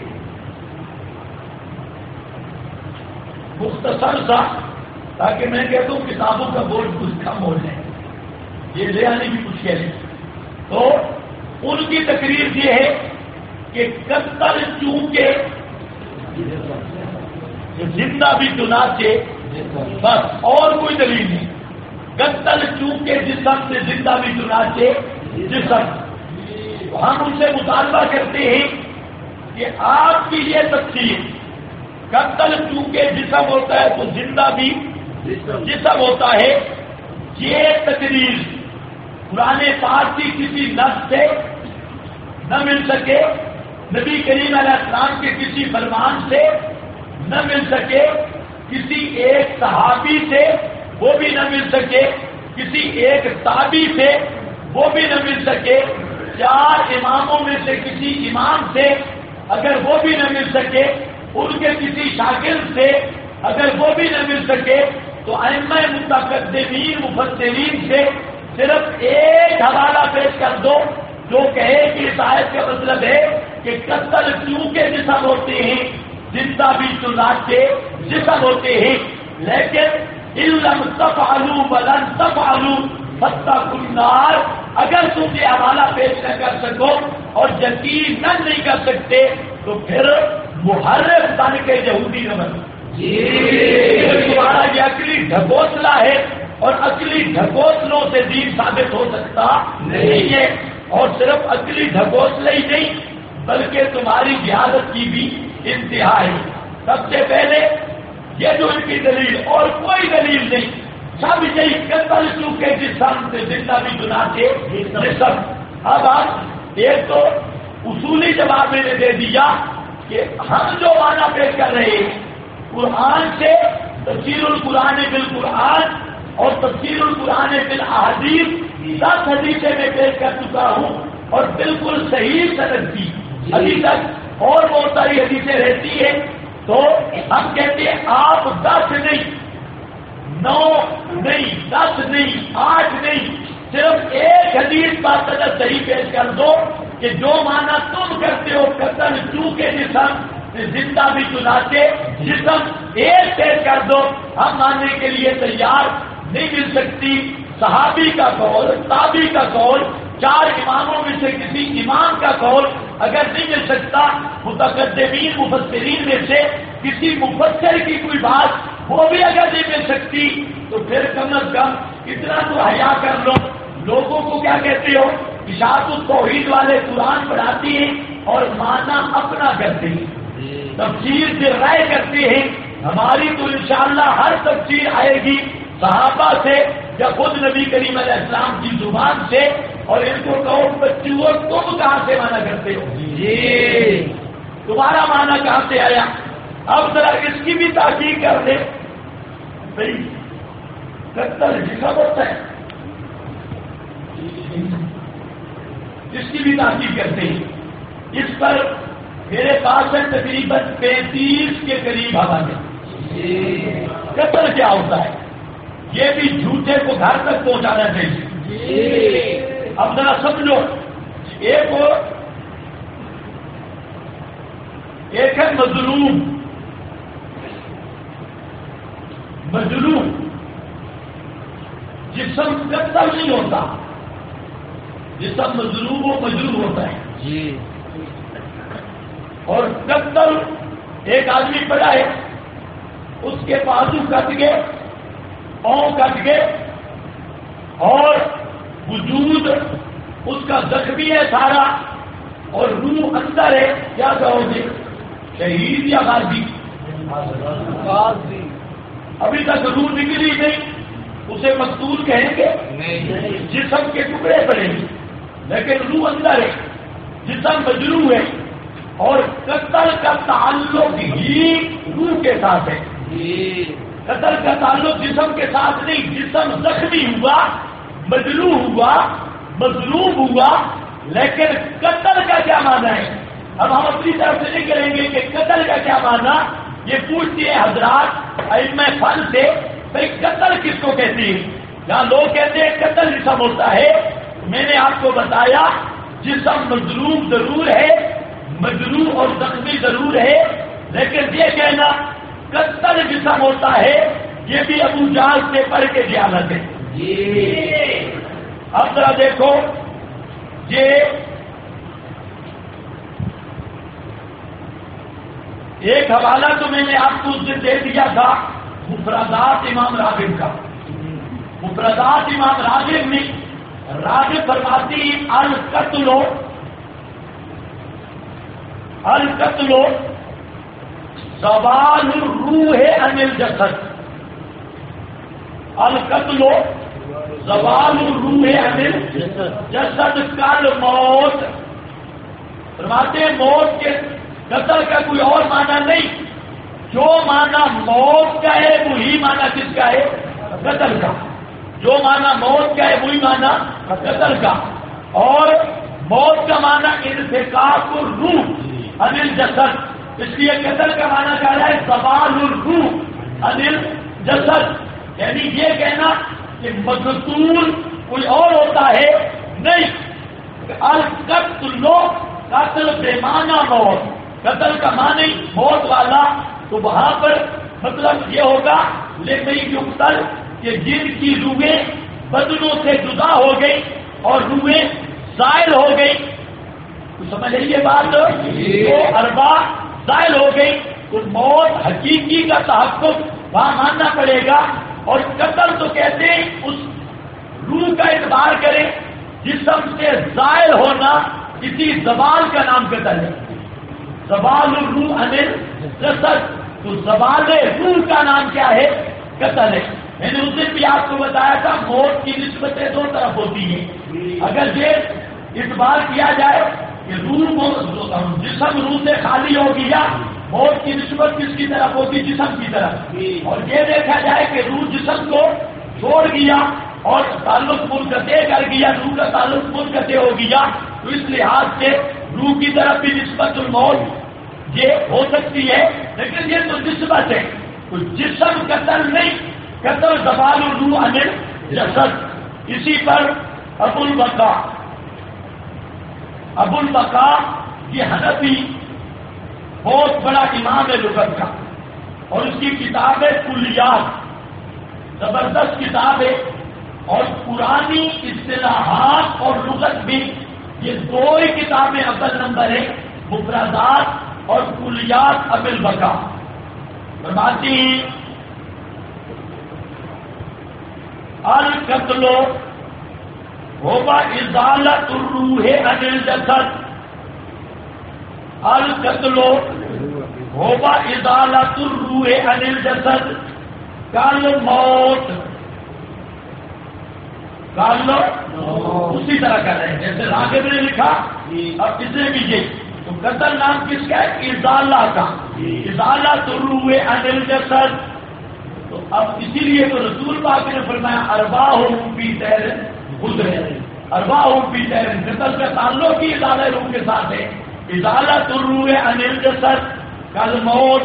مختصر سا، تاکہ میں کہتا ہوں کتابوں کا بوجھ کچھ کم ہو جائے، یہ لے آنے کی کچھ کہہ لیں. تو ان کی تقریر یہ ہے کہ 71 چونکہ زندہ بھی چنانچہ بس اور کوئی دلیل نہیں. قتل چونکہ جسم سے زندہ بھی چنانچہ جسم. ہم ان سے مطالبہ کرتے ہیں کہ آپ کی یہ تفسیر قتل چونکہ جسم ہوتا ہے تو زندہ بھی جسم ہوتا ہے، یہ تقریر قرآن پاک کی کسی نص سے نہ مل سکے، نبی کریم علیہ السلام کے کسی فرمان سے نہ مل سکے، کسی ایک صحابی سے وہ بھی نہ مل سکے، کسی ایک تابعی سے وہ بھی نہ مل سکے، 4 اماموں میں سے کسی امام سے اگر وہ بھی نہ مل سکے، ان کے کسی شاگرد سے اگر وہ بھی نہ مل سکے، تو ائمہ متقدمین مفسرین سے صرف ایک حوالہ پیش کر دو جو کہے کہ اس آیت کا مطلب ہے کہ قتل چونکہ جسم ہوتے ہیں زندہ بھی چنانچہ جسم ہوتے ہیں. لیکن علم تفعلوا ولن تفعلوا فاتقوا النار، اگر تم یہ حوالہ پیش نہ کر سکو اور یقین نہیں کر سکتے تو پھر محرف بن کے یہودی نہ بنو. تمہارا یہ عقلی ڈھکوسلا ہے اور عقلی ڈھکوسلوں سے دین ثابت ہو سکتا نہیں ہے. اور صرف عقلی ڈھکوسلا ہی نہیں بلکہ تمہاری جہالت کی بھی انتہا ہے. سب سے پہلے یہ جو ان کی دلیل اور کوئی دلیل نہیں، سب یہی قتل چونکہ جسم سے زندہ بھی چنانچہ جسم. اب آپ ایک تو اصولی جواب میں نے دے دیا کہ ہم جو معنی پیش کر رہے ہیں قرآن سے تفسیر القرآن بالقرآن اور تفسیر القرآن بالاحادیث 10 حدیثیں میں پیش کر چکا ہوں اور بالکل صحیح سند کی ابھی تک اور بہت ساری حدیثیں رہتی ہیں. تو ہم کہتے ہیں آپ 10 نہیں، 9 نہیں، 10 نہیں، 8 نہیں، صرف ایک حدیث کا سند صحیح پیش کر دو کہ جو معنی تم کرتے ہو قتل چونکہ جسم زندہ بھی چنانچہ جسم، ایک پیش کر دو. ہم ماننے کے لیے تیار نہیں مل سکتی. صحابی کا قول، تابعی کا قول، 4 اماموں میں سے کسی امام کا قول اگر نہیں مل سکتا، متقدمین مفسرین میں سے کسی مفسر کی کوئی بات وہ بھی اگر نہیں مل سکتی تو پھر کم از کم اتنا تو حیا کر لو. لوگوں کو کیا کہتے ہو؟ اشاعت التوحید والے قرآن پڑھاتی ہیں اور معنی اپنا کرتے ہیں، تفسیر سے رائے کرتے ہیں. ہماری تو انشاءاللہ ہر تفسیر آئے گی صحابہ سے یا خود نبی کریم علیہ السلام کی زبان سے. اور ان کو کہو بچوں تم کہاں سے مانا کرتے ہو؟ جی تمہارا مانا کہاں سے آیا؟ اب ذرا اس کی بھی تحقیق کر دے. بھائی قتل جسم ہوتا ہے، اس کی بھی تحقیق کرتے ہیں. اس پر میرے پاس ہے تقریباً 35 کے قریب حوالے. قتل کیا ہوتا ہے یہ بھی جھوٹے کو گھر تک پہنچانا چاہیے. اب ذرا سمجھو، ایک ہے مظلوم. مظلوم جسم قتل نہیں ہوتا، جسم مظلوم و مجروح ہوتا ہے. جی اور قتل ایک آدمی پڑا ہے، اس کے بازو کٹ گئے، پاؤں کٹ گئے اور وجود اس کا زخمی ہے سارا اور روح اندر ہے. کیا کہو گے، شہید یا غازی؟ ابھی تک روح نکلی نہیں، اسے مقتول کہیں گے؟ جسم کے ٹکڑے پڑیں گے لیکن روح اندر ہے، جسم مجروح ہے. اور قتل کا تعلق ہی روح کے ساتھ ہے. قتل کا تعلق جسم کے ساتھ نہیں. جسم زخمی ہوا، مجروح ہوا، مظلوم ہوا، لیکن قتل کا کیا معنی ہے؟ اب ہم اپنی طرف سے نہیں کریں گے کہ قتل کا کیا معنی. یہ پوچھتے ہیں حضرات ائمہ فن سے، بھائی قتل کس کو کہتے ہیں؟ جہاں لوگ کہتے ہیں قتل جسم ہوتا ہے، میں نے آپ کو بتایا جسم مظلوم ضرور ہے، مجروح اور زخمی ضرور ہے، لیکن یہ کہنا قتل جسم ہوتا ہے یہ بھی ابو جہل سے پڑھ کے جہالت ہے. اب ذرا دیکھو، یہ ایک حوالہ تو میں نے آپ کو اس سے دے دیا تھا مفردات امام راغب کا. مفردات امام راغب میں راغب فرماتی القتل زوال الروح عن الجسد. القتل زوال الروح عن الجسد کالموت. فرماتے ہیں موت کے قتل کا کوئی اور معنی نہیں. جو معنی موت کا ہے وہی معنی کس کا ہے؟ قتل کا. جو معنی موت کا ہے وہی معنی قتل کا. اور موت کا معنی انفکاک الروح عن الجسد. اس لیے قتل کا معنی کہا رہا ہے زوال الروح عن الجسد. یعنی یہ کہنا کہ مقتول کوئی اور ہوتا ہے نہیں. القتل قتل بے معنی موت. قتل کا معنی موت والا. تو وہاں پر مطلب یہ ہوگا لیکن یقتل کہ جن کی روحیں بدنوں سے جدا ہو گئی اور روحیں زائل ہو گئی. تو سمجھ لیجیے بات. تو ارواح زائل ہو گئی تو موت حقیقی کا تحقق وہاں ماننا پڑے گا. اور قتل تو کہتے ہیں اس روح کا اعتبار کریں جسم سے زائل ہونا. کسی زوال کا نام قتل ہے. زوال الروح عن الجسد. تو زوال روح کا نام کیا ہے؟ قتل ہے. میں نے اس دن بھی آپ کو بتایا تھا موت کی نسبتیں دو طرف ہوتی ہیں. اگر یہ اعتبار کیا جائے کہ جسم روح سے خالی ہو گیا موت کی نسبت کس کی طرف ہوگی؟ جسم کی طرف. اور یہ دیکھا جائے کہ روح جسم کو چھوڑ گیا اور تعلق منقطع کر گیا, روح کا تعلق منقطع ہو گیا, تو اس لحاظ سے روح کی طرف بھی نسبت الموت یہ ہو سکتی ہے. لیکن یہ تو نسبت ہے, تو جسم قتل نہیں, قتل زوال الروح عن الجسد. اسی پر ابو البقا یہ حنفی بہت بڑا امام ہے لغت کا, اور اس کی کتاب ہے کلیات, زبردست کتاب ہے. اور پرانی اصطلاحات اور لغت بھی یہ دو ہی کتابیں اول نمبر ہیں, مفردات اور کلیات ابو البقا. فرماتی القتل ہوگا ازالت الروح عن الجسد. القتل ہوگا ازالت الروح عن الجسد کالموت. اسی طرح کر رہے ہیں جیسے راغب نے لکھا. اب اس نے بھی یہ تو قتل نام کس کا ہے؟ ازالہ کا. ازالت الروح عن الجسد. تو اب اسی لیے تو رسول پاک نے فرمایا ارواحہم فی طیر خضر. ارواحہم فی طیر. قتل کا تعلق ہی ازالہ روح کے ساتھ ہے. ازالت الروح عن الجسد کالموت.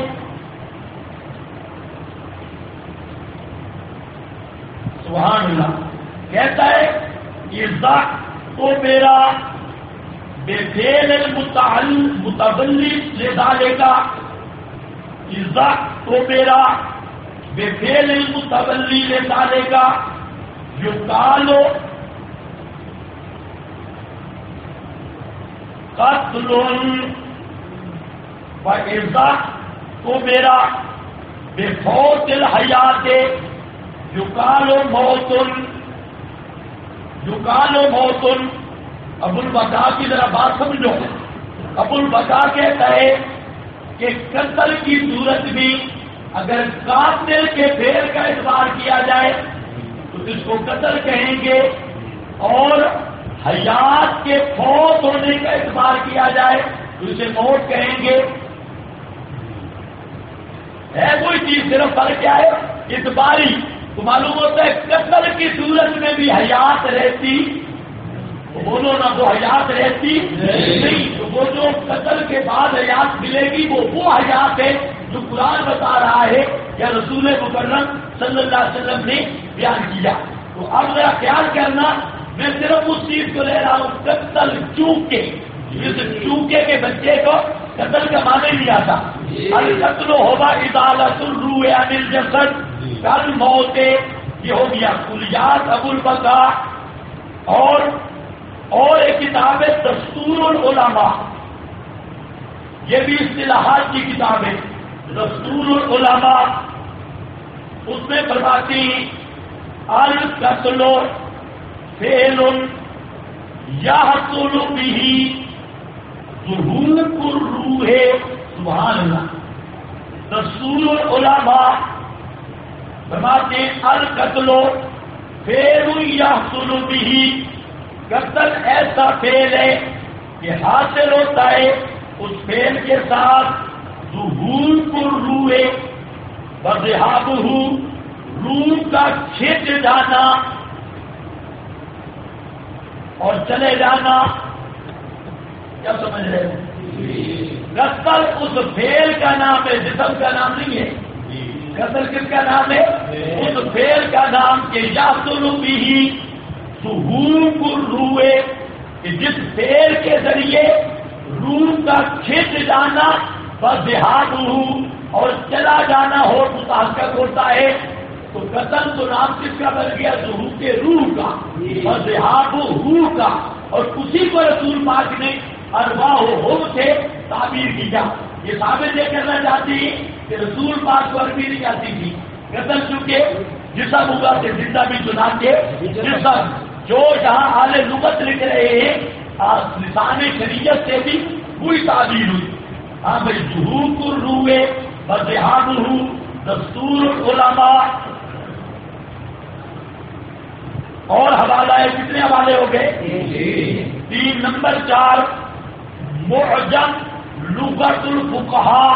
سبحان اللہ. کہتا ہے ازا تو میرا بے فعل متولی لے ڈالے گا. ازا تو میرا بے فعل متولی لے ڈالے گا. جو کالو قتل و ازا تو میرا بے فوت الحیات جو کالو موتن. یقالو موتن. ابو البقا کی ذرا بات سمجھو. ابو البقا کہتا ہے کہ قتل کی صورت بھی اگر قاتل کے فعل کا اعتبار کیا جائے تو اس کو قتل کہیں گے, اور حیات کے فوت ہونے کا اعتبار کیا جائے تو اسے موت کہیں گے. ہے کوئی چیز, صرف فرق کیا ہے؟ اعتباری. تو معلوم ہوتا ہے قتل کی صورت میں بھی حیات رہتی, بولو نا, وہ حیات رہتی نہیں. تو وہ جو قتل کے بعد حیات ملے گی وہ حیات ہے جو قرآن بتا رہا ہے یا رسول مکرم صلی اللہ علیہ وسلم نے بیان کیا. تو اب ذرا خیال کرنا, میں صرف اس چیز کو لے رہا ہوں قتل چونکے. اس چونکے کے بچے کو قتل کا معنی نہیں آتا. القتل ہوگا ازالت الروح عن الجسد کل موت. یہ ہو گیا کلیات ابو البقا. اور ایک کتاب ہے دستور العلماء, یہ بھی اصطلاحات کی کتاب ہے. دستور العلماء اس میں فرماتی القتل فعل یحصل به ظہور الروح، سبحان اللہ، دستور العلماء فرماتے القتل فعل یحصل به، قتل ایسا فعل ہے کہ حاصل ہوتا ہے اس فعل کے ساتھ ظہور الروح، وذہابہ، روح کا کھنچ جانا اور چلے جانا. کیا سمجھ رہے ہیں؟ قتل اس فعل کا نام ہے، جسم کا نام نہیں ہے. قتل کس کا نام ہے؟ اس فعل کا نام کہ یحصل به ظہور الروح، کہ جس فعل کے ذریعے روح کا کھنچ جانا، وذہابہ، اور چلا جانا ہو متحقق ہوتا ہے. تو قتل تو نام کس کا بن گیا؟ ظہور کے روح کا، وذہابہ روح کا. اور اسی کو رسول پاک نے ارواحہم سے تعبیر کیا. یہ ثابت یہ کرنا چاہتی ہے کہ رسول پاک کو عربی نہیں آتی تھی. قتل چونکہ جسم ہوگا کہ زندہ بھی چنانچہ جسم، جو جہاں اہل لغت لکھ رہے ہیں لسان شریعت سے بھی وہی تعبیر ہوئی. ہاں بھائی، ظہور الروح وذہابہ دستور العلماء. اور حوالہ ہے، کتنے حوالے ہو گئے؟ 3. نمبر 4 معجم لغت الفقہاء.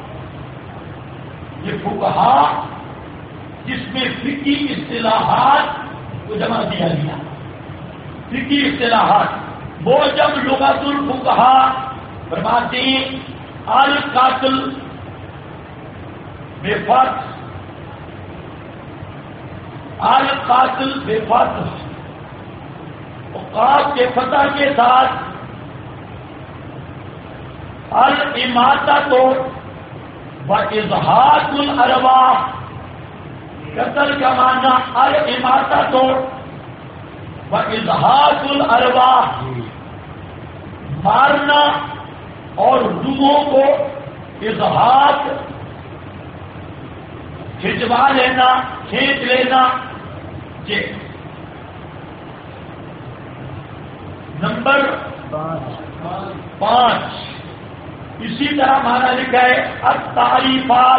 یہ فقہاء جس میں فقہی اصطلاحات کو جمع دیا گیا. فقہی اصطلاحات معجم لغت الفقہاء فرماتے ہیں القاتل بفتح، القاتل بفتح، قاف کے فتح کے ساتھ الاماتۃ واظہار الارواح. قتل کا معنی الاماتۃ واظہار الارواح، مارنا اور روحوں کو اظہار، کھنچوا لینا، کھینچ لینا. جی. نمبر 5 اسی طرح مانا لکھا ہے التعریفات.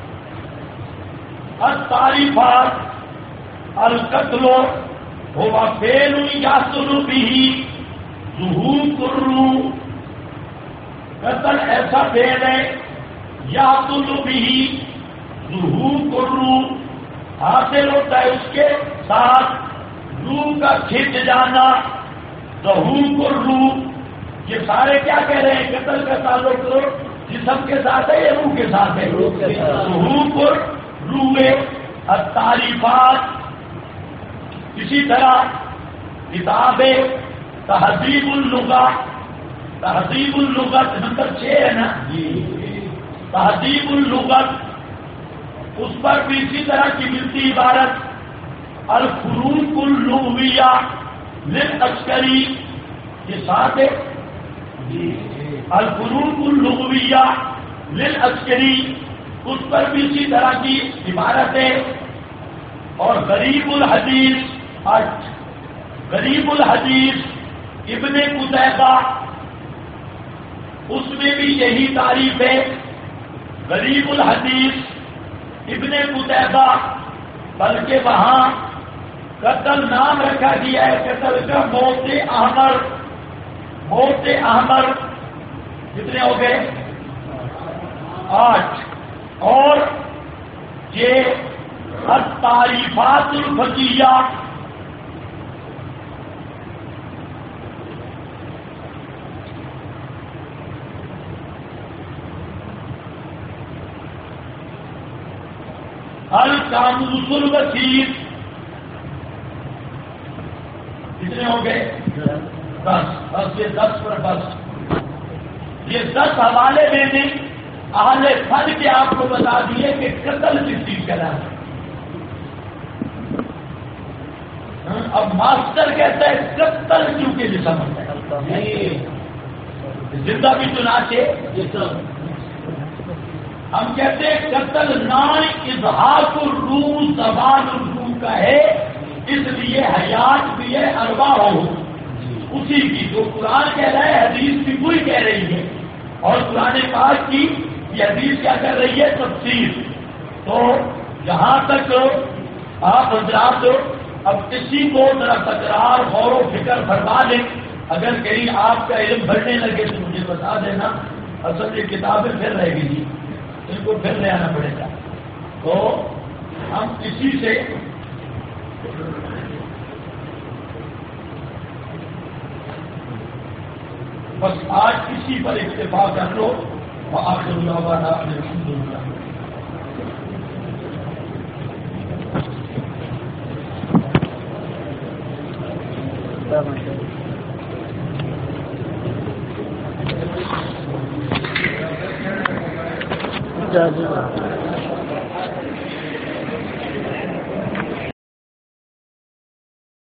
التعریفات القتل هو فعل یحصل به ظہور الروح. قتل ایسا فعل ہے یحصل به ظہور الروح، حاصل ہوتا ہے اس کے ساتھ روح کا کھنچ جانا، ظہور الروح. یہ سارے کیا کہہ رہے ہیں؟ قتل کا تعلق جسم کے ساتھ ہے یا روح کے ساتھ ہے؟ ظہور الروح. التعریفات اسی طرح کتاب تہذیب اللغت، تہذیب اللغت نمبر 6 ہے نا، تہذیب اللغت. اس پر بھی اسی طرح کی ملتی عبارت الفروق اللغویہ للعسکری کے ساتھ ہے. الفروق اللغویہ للعسکری، اس پر بھی اسی طرح کی عبارت ہے. اور غریب الحدیث، غریب الحدیث ابن قتیبہ، اس میں بھی یہی تعریف ہے. غریب الحدیث ابن قتیبہ، بلکہ وہاں قتل نام رکھا گیا ہے قتل کا موت احمر. موت احمر کتنے ہو گئے؟ 8. اور یہ التعریفات الفقہیہ، القاموس الوسیط. کتنے ہو گئے؟ 10. بس یہ 10 پر بس یہ 10 حوالے میں نے اہل فن کے آپ کو بتا دیے کہ قتل کس چیز کا نام ہے. اب ماسٹر کہتا ہے قتل کیونکہ جسم ہوتا ہے، زندہ بھی چنانچہ ہم کہتے ہیں قتل نان اظہار الروح زبان الروح کا ہے، اس لیے حیات بھی ہے ارواح ہو اسی کی، جو قرآن کہہ رہا ہے حدیث بھی وہی کہہ رہی ہے، اور قرآن پاک کی یہ حدیث کیا کر رہی ہے؟ تفسیر۔ تو جہاں تک آپ حضرات اب کسی کو ذرا تکرار غور و فکر فرما لیں، اگر کہیں آپ کا علم بڑھنے لگے تو مجھے بتا دینا، اصل یہ کتابیں پھر رہ گئی جی، ان کو پھر لے آنا پڑے گا۔ تو ہم کسی سے بس آج کسی پر اکتفا کر لو، وآخر دعوانا ان الحمدللہ۔ جی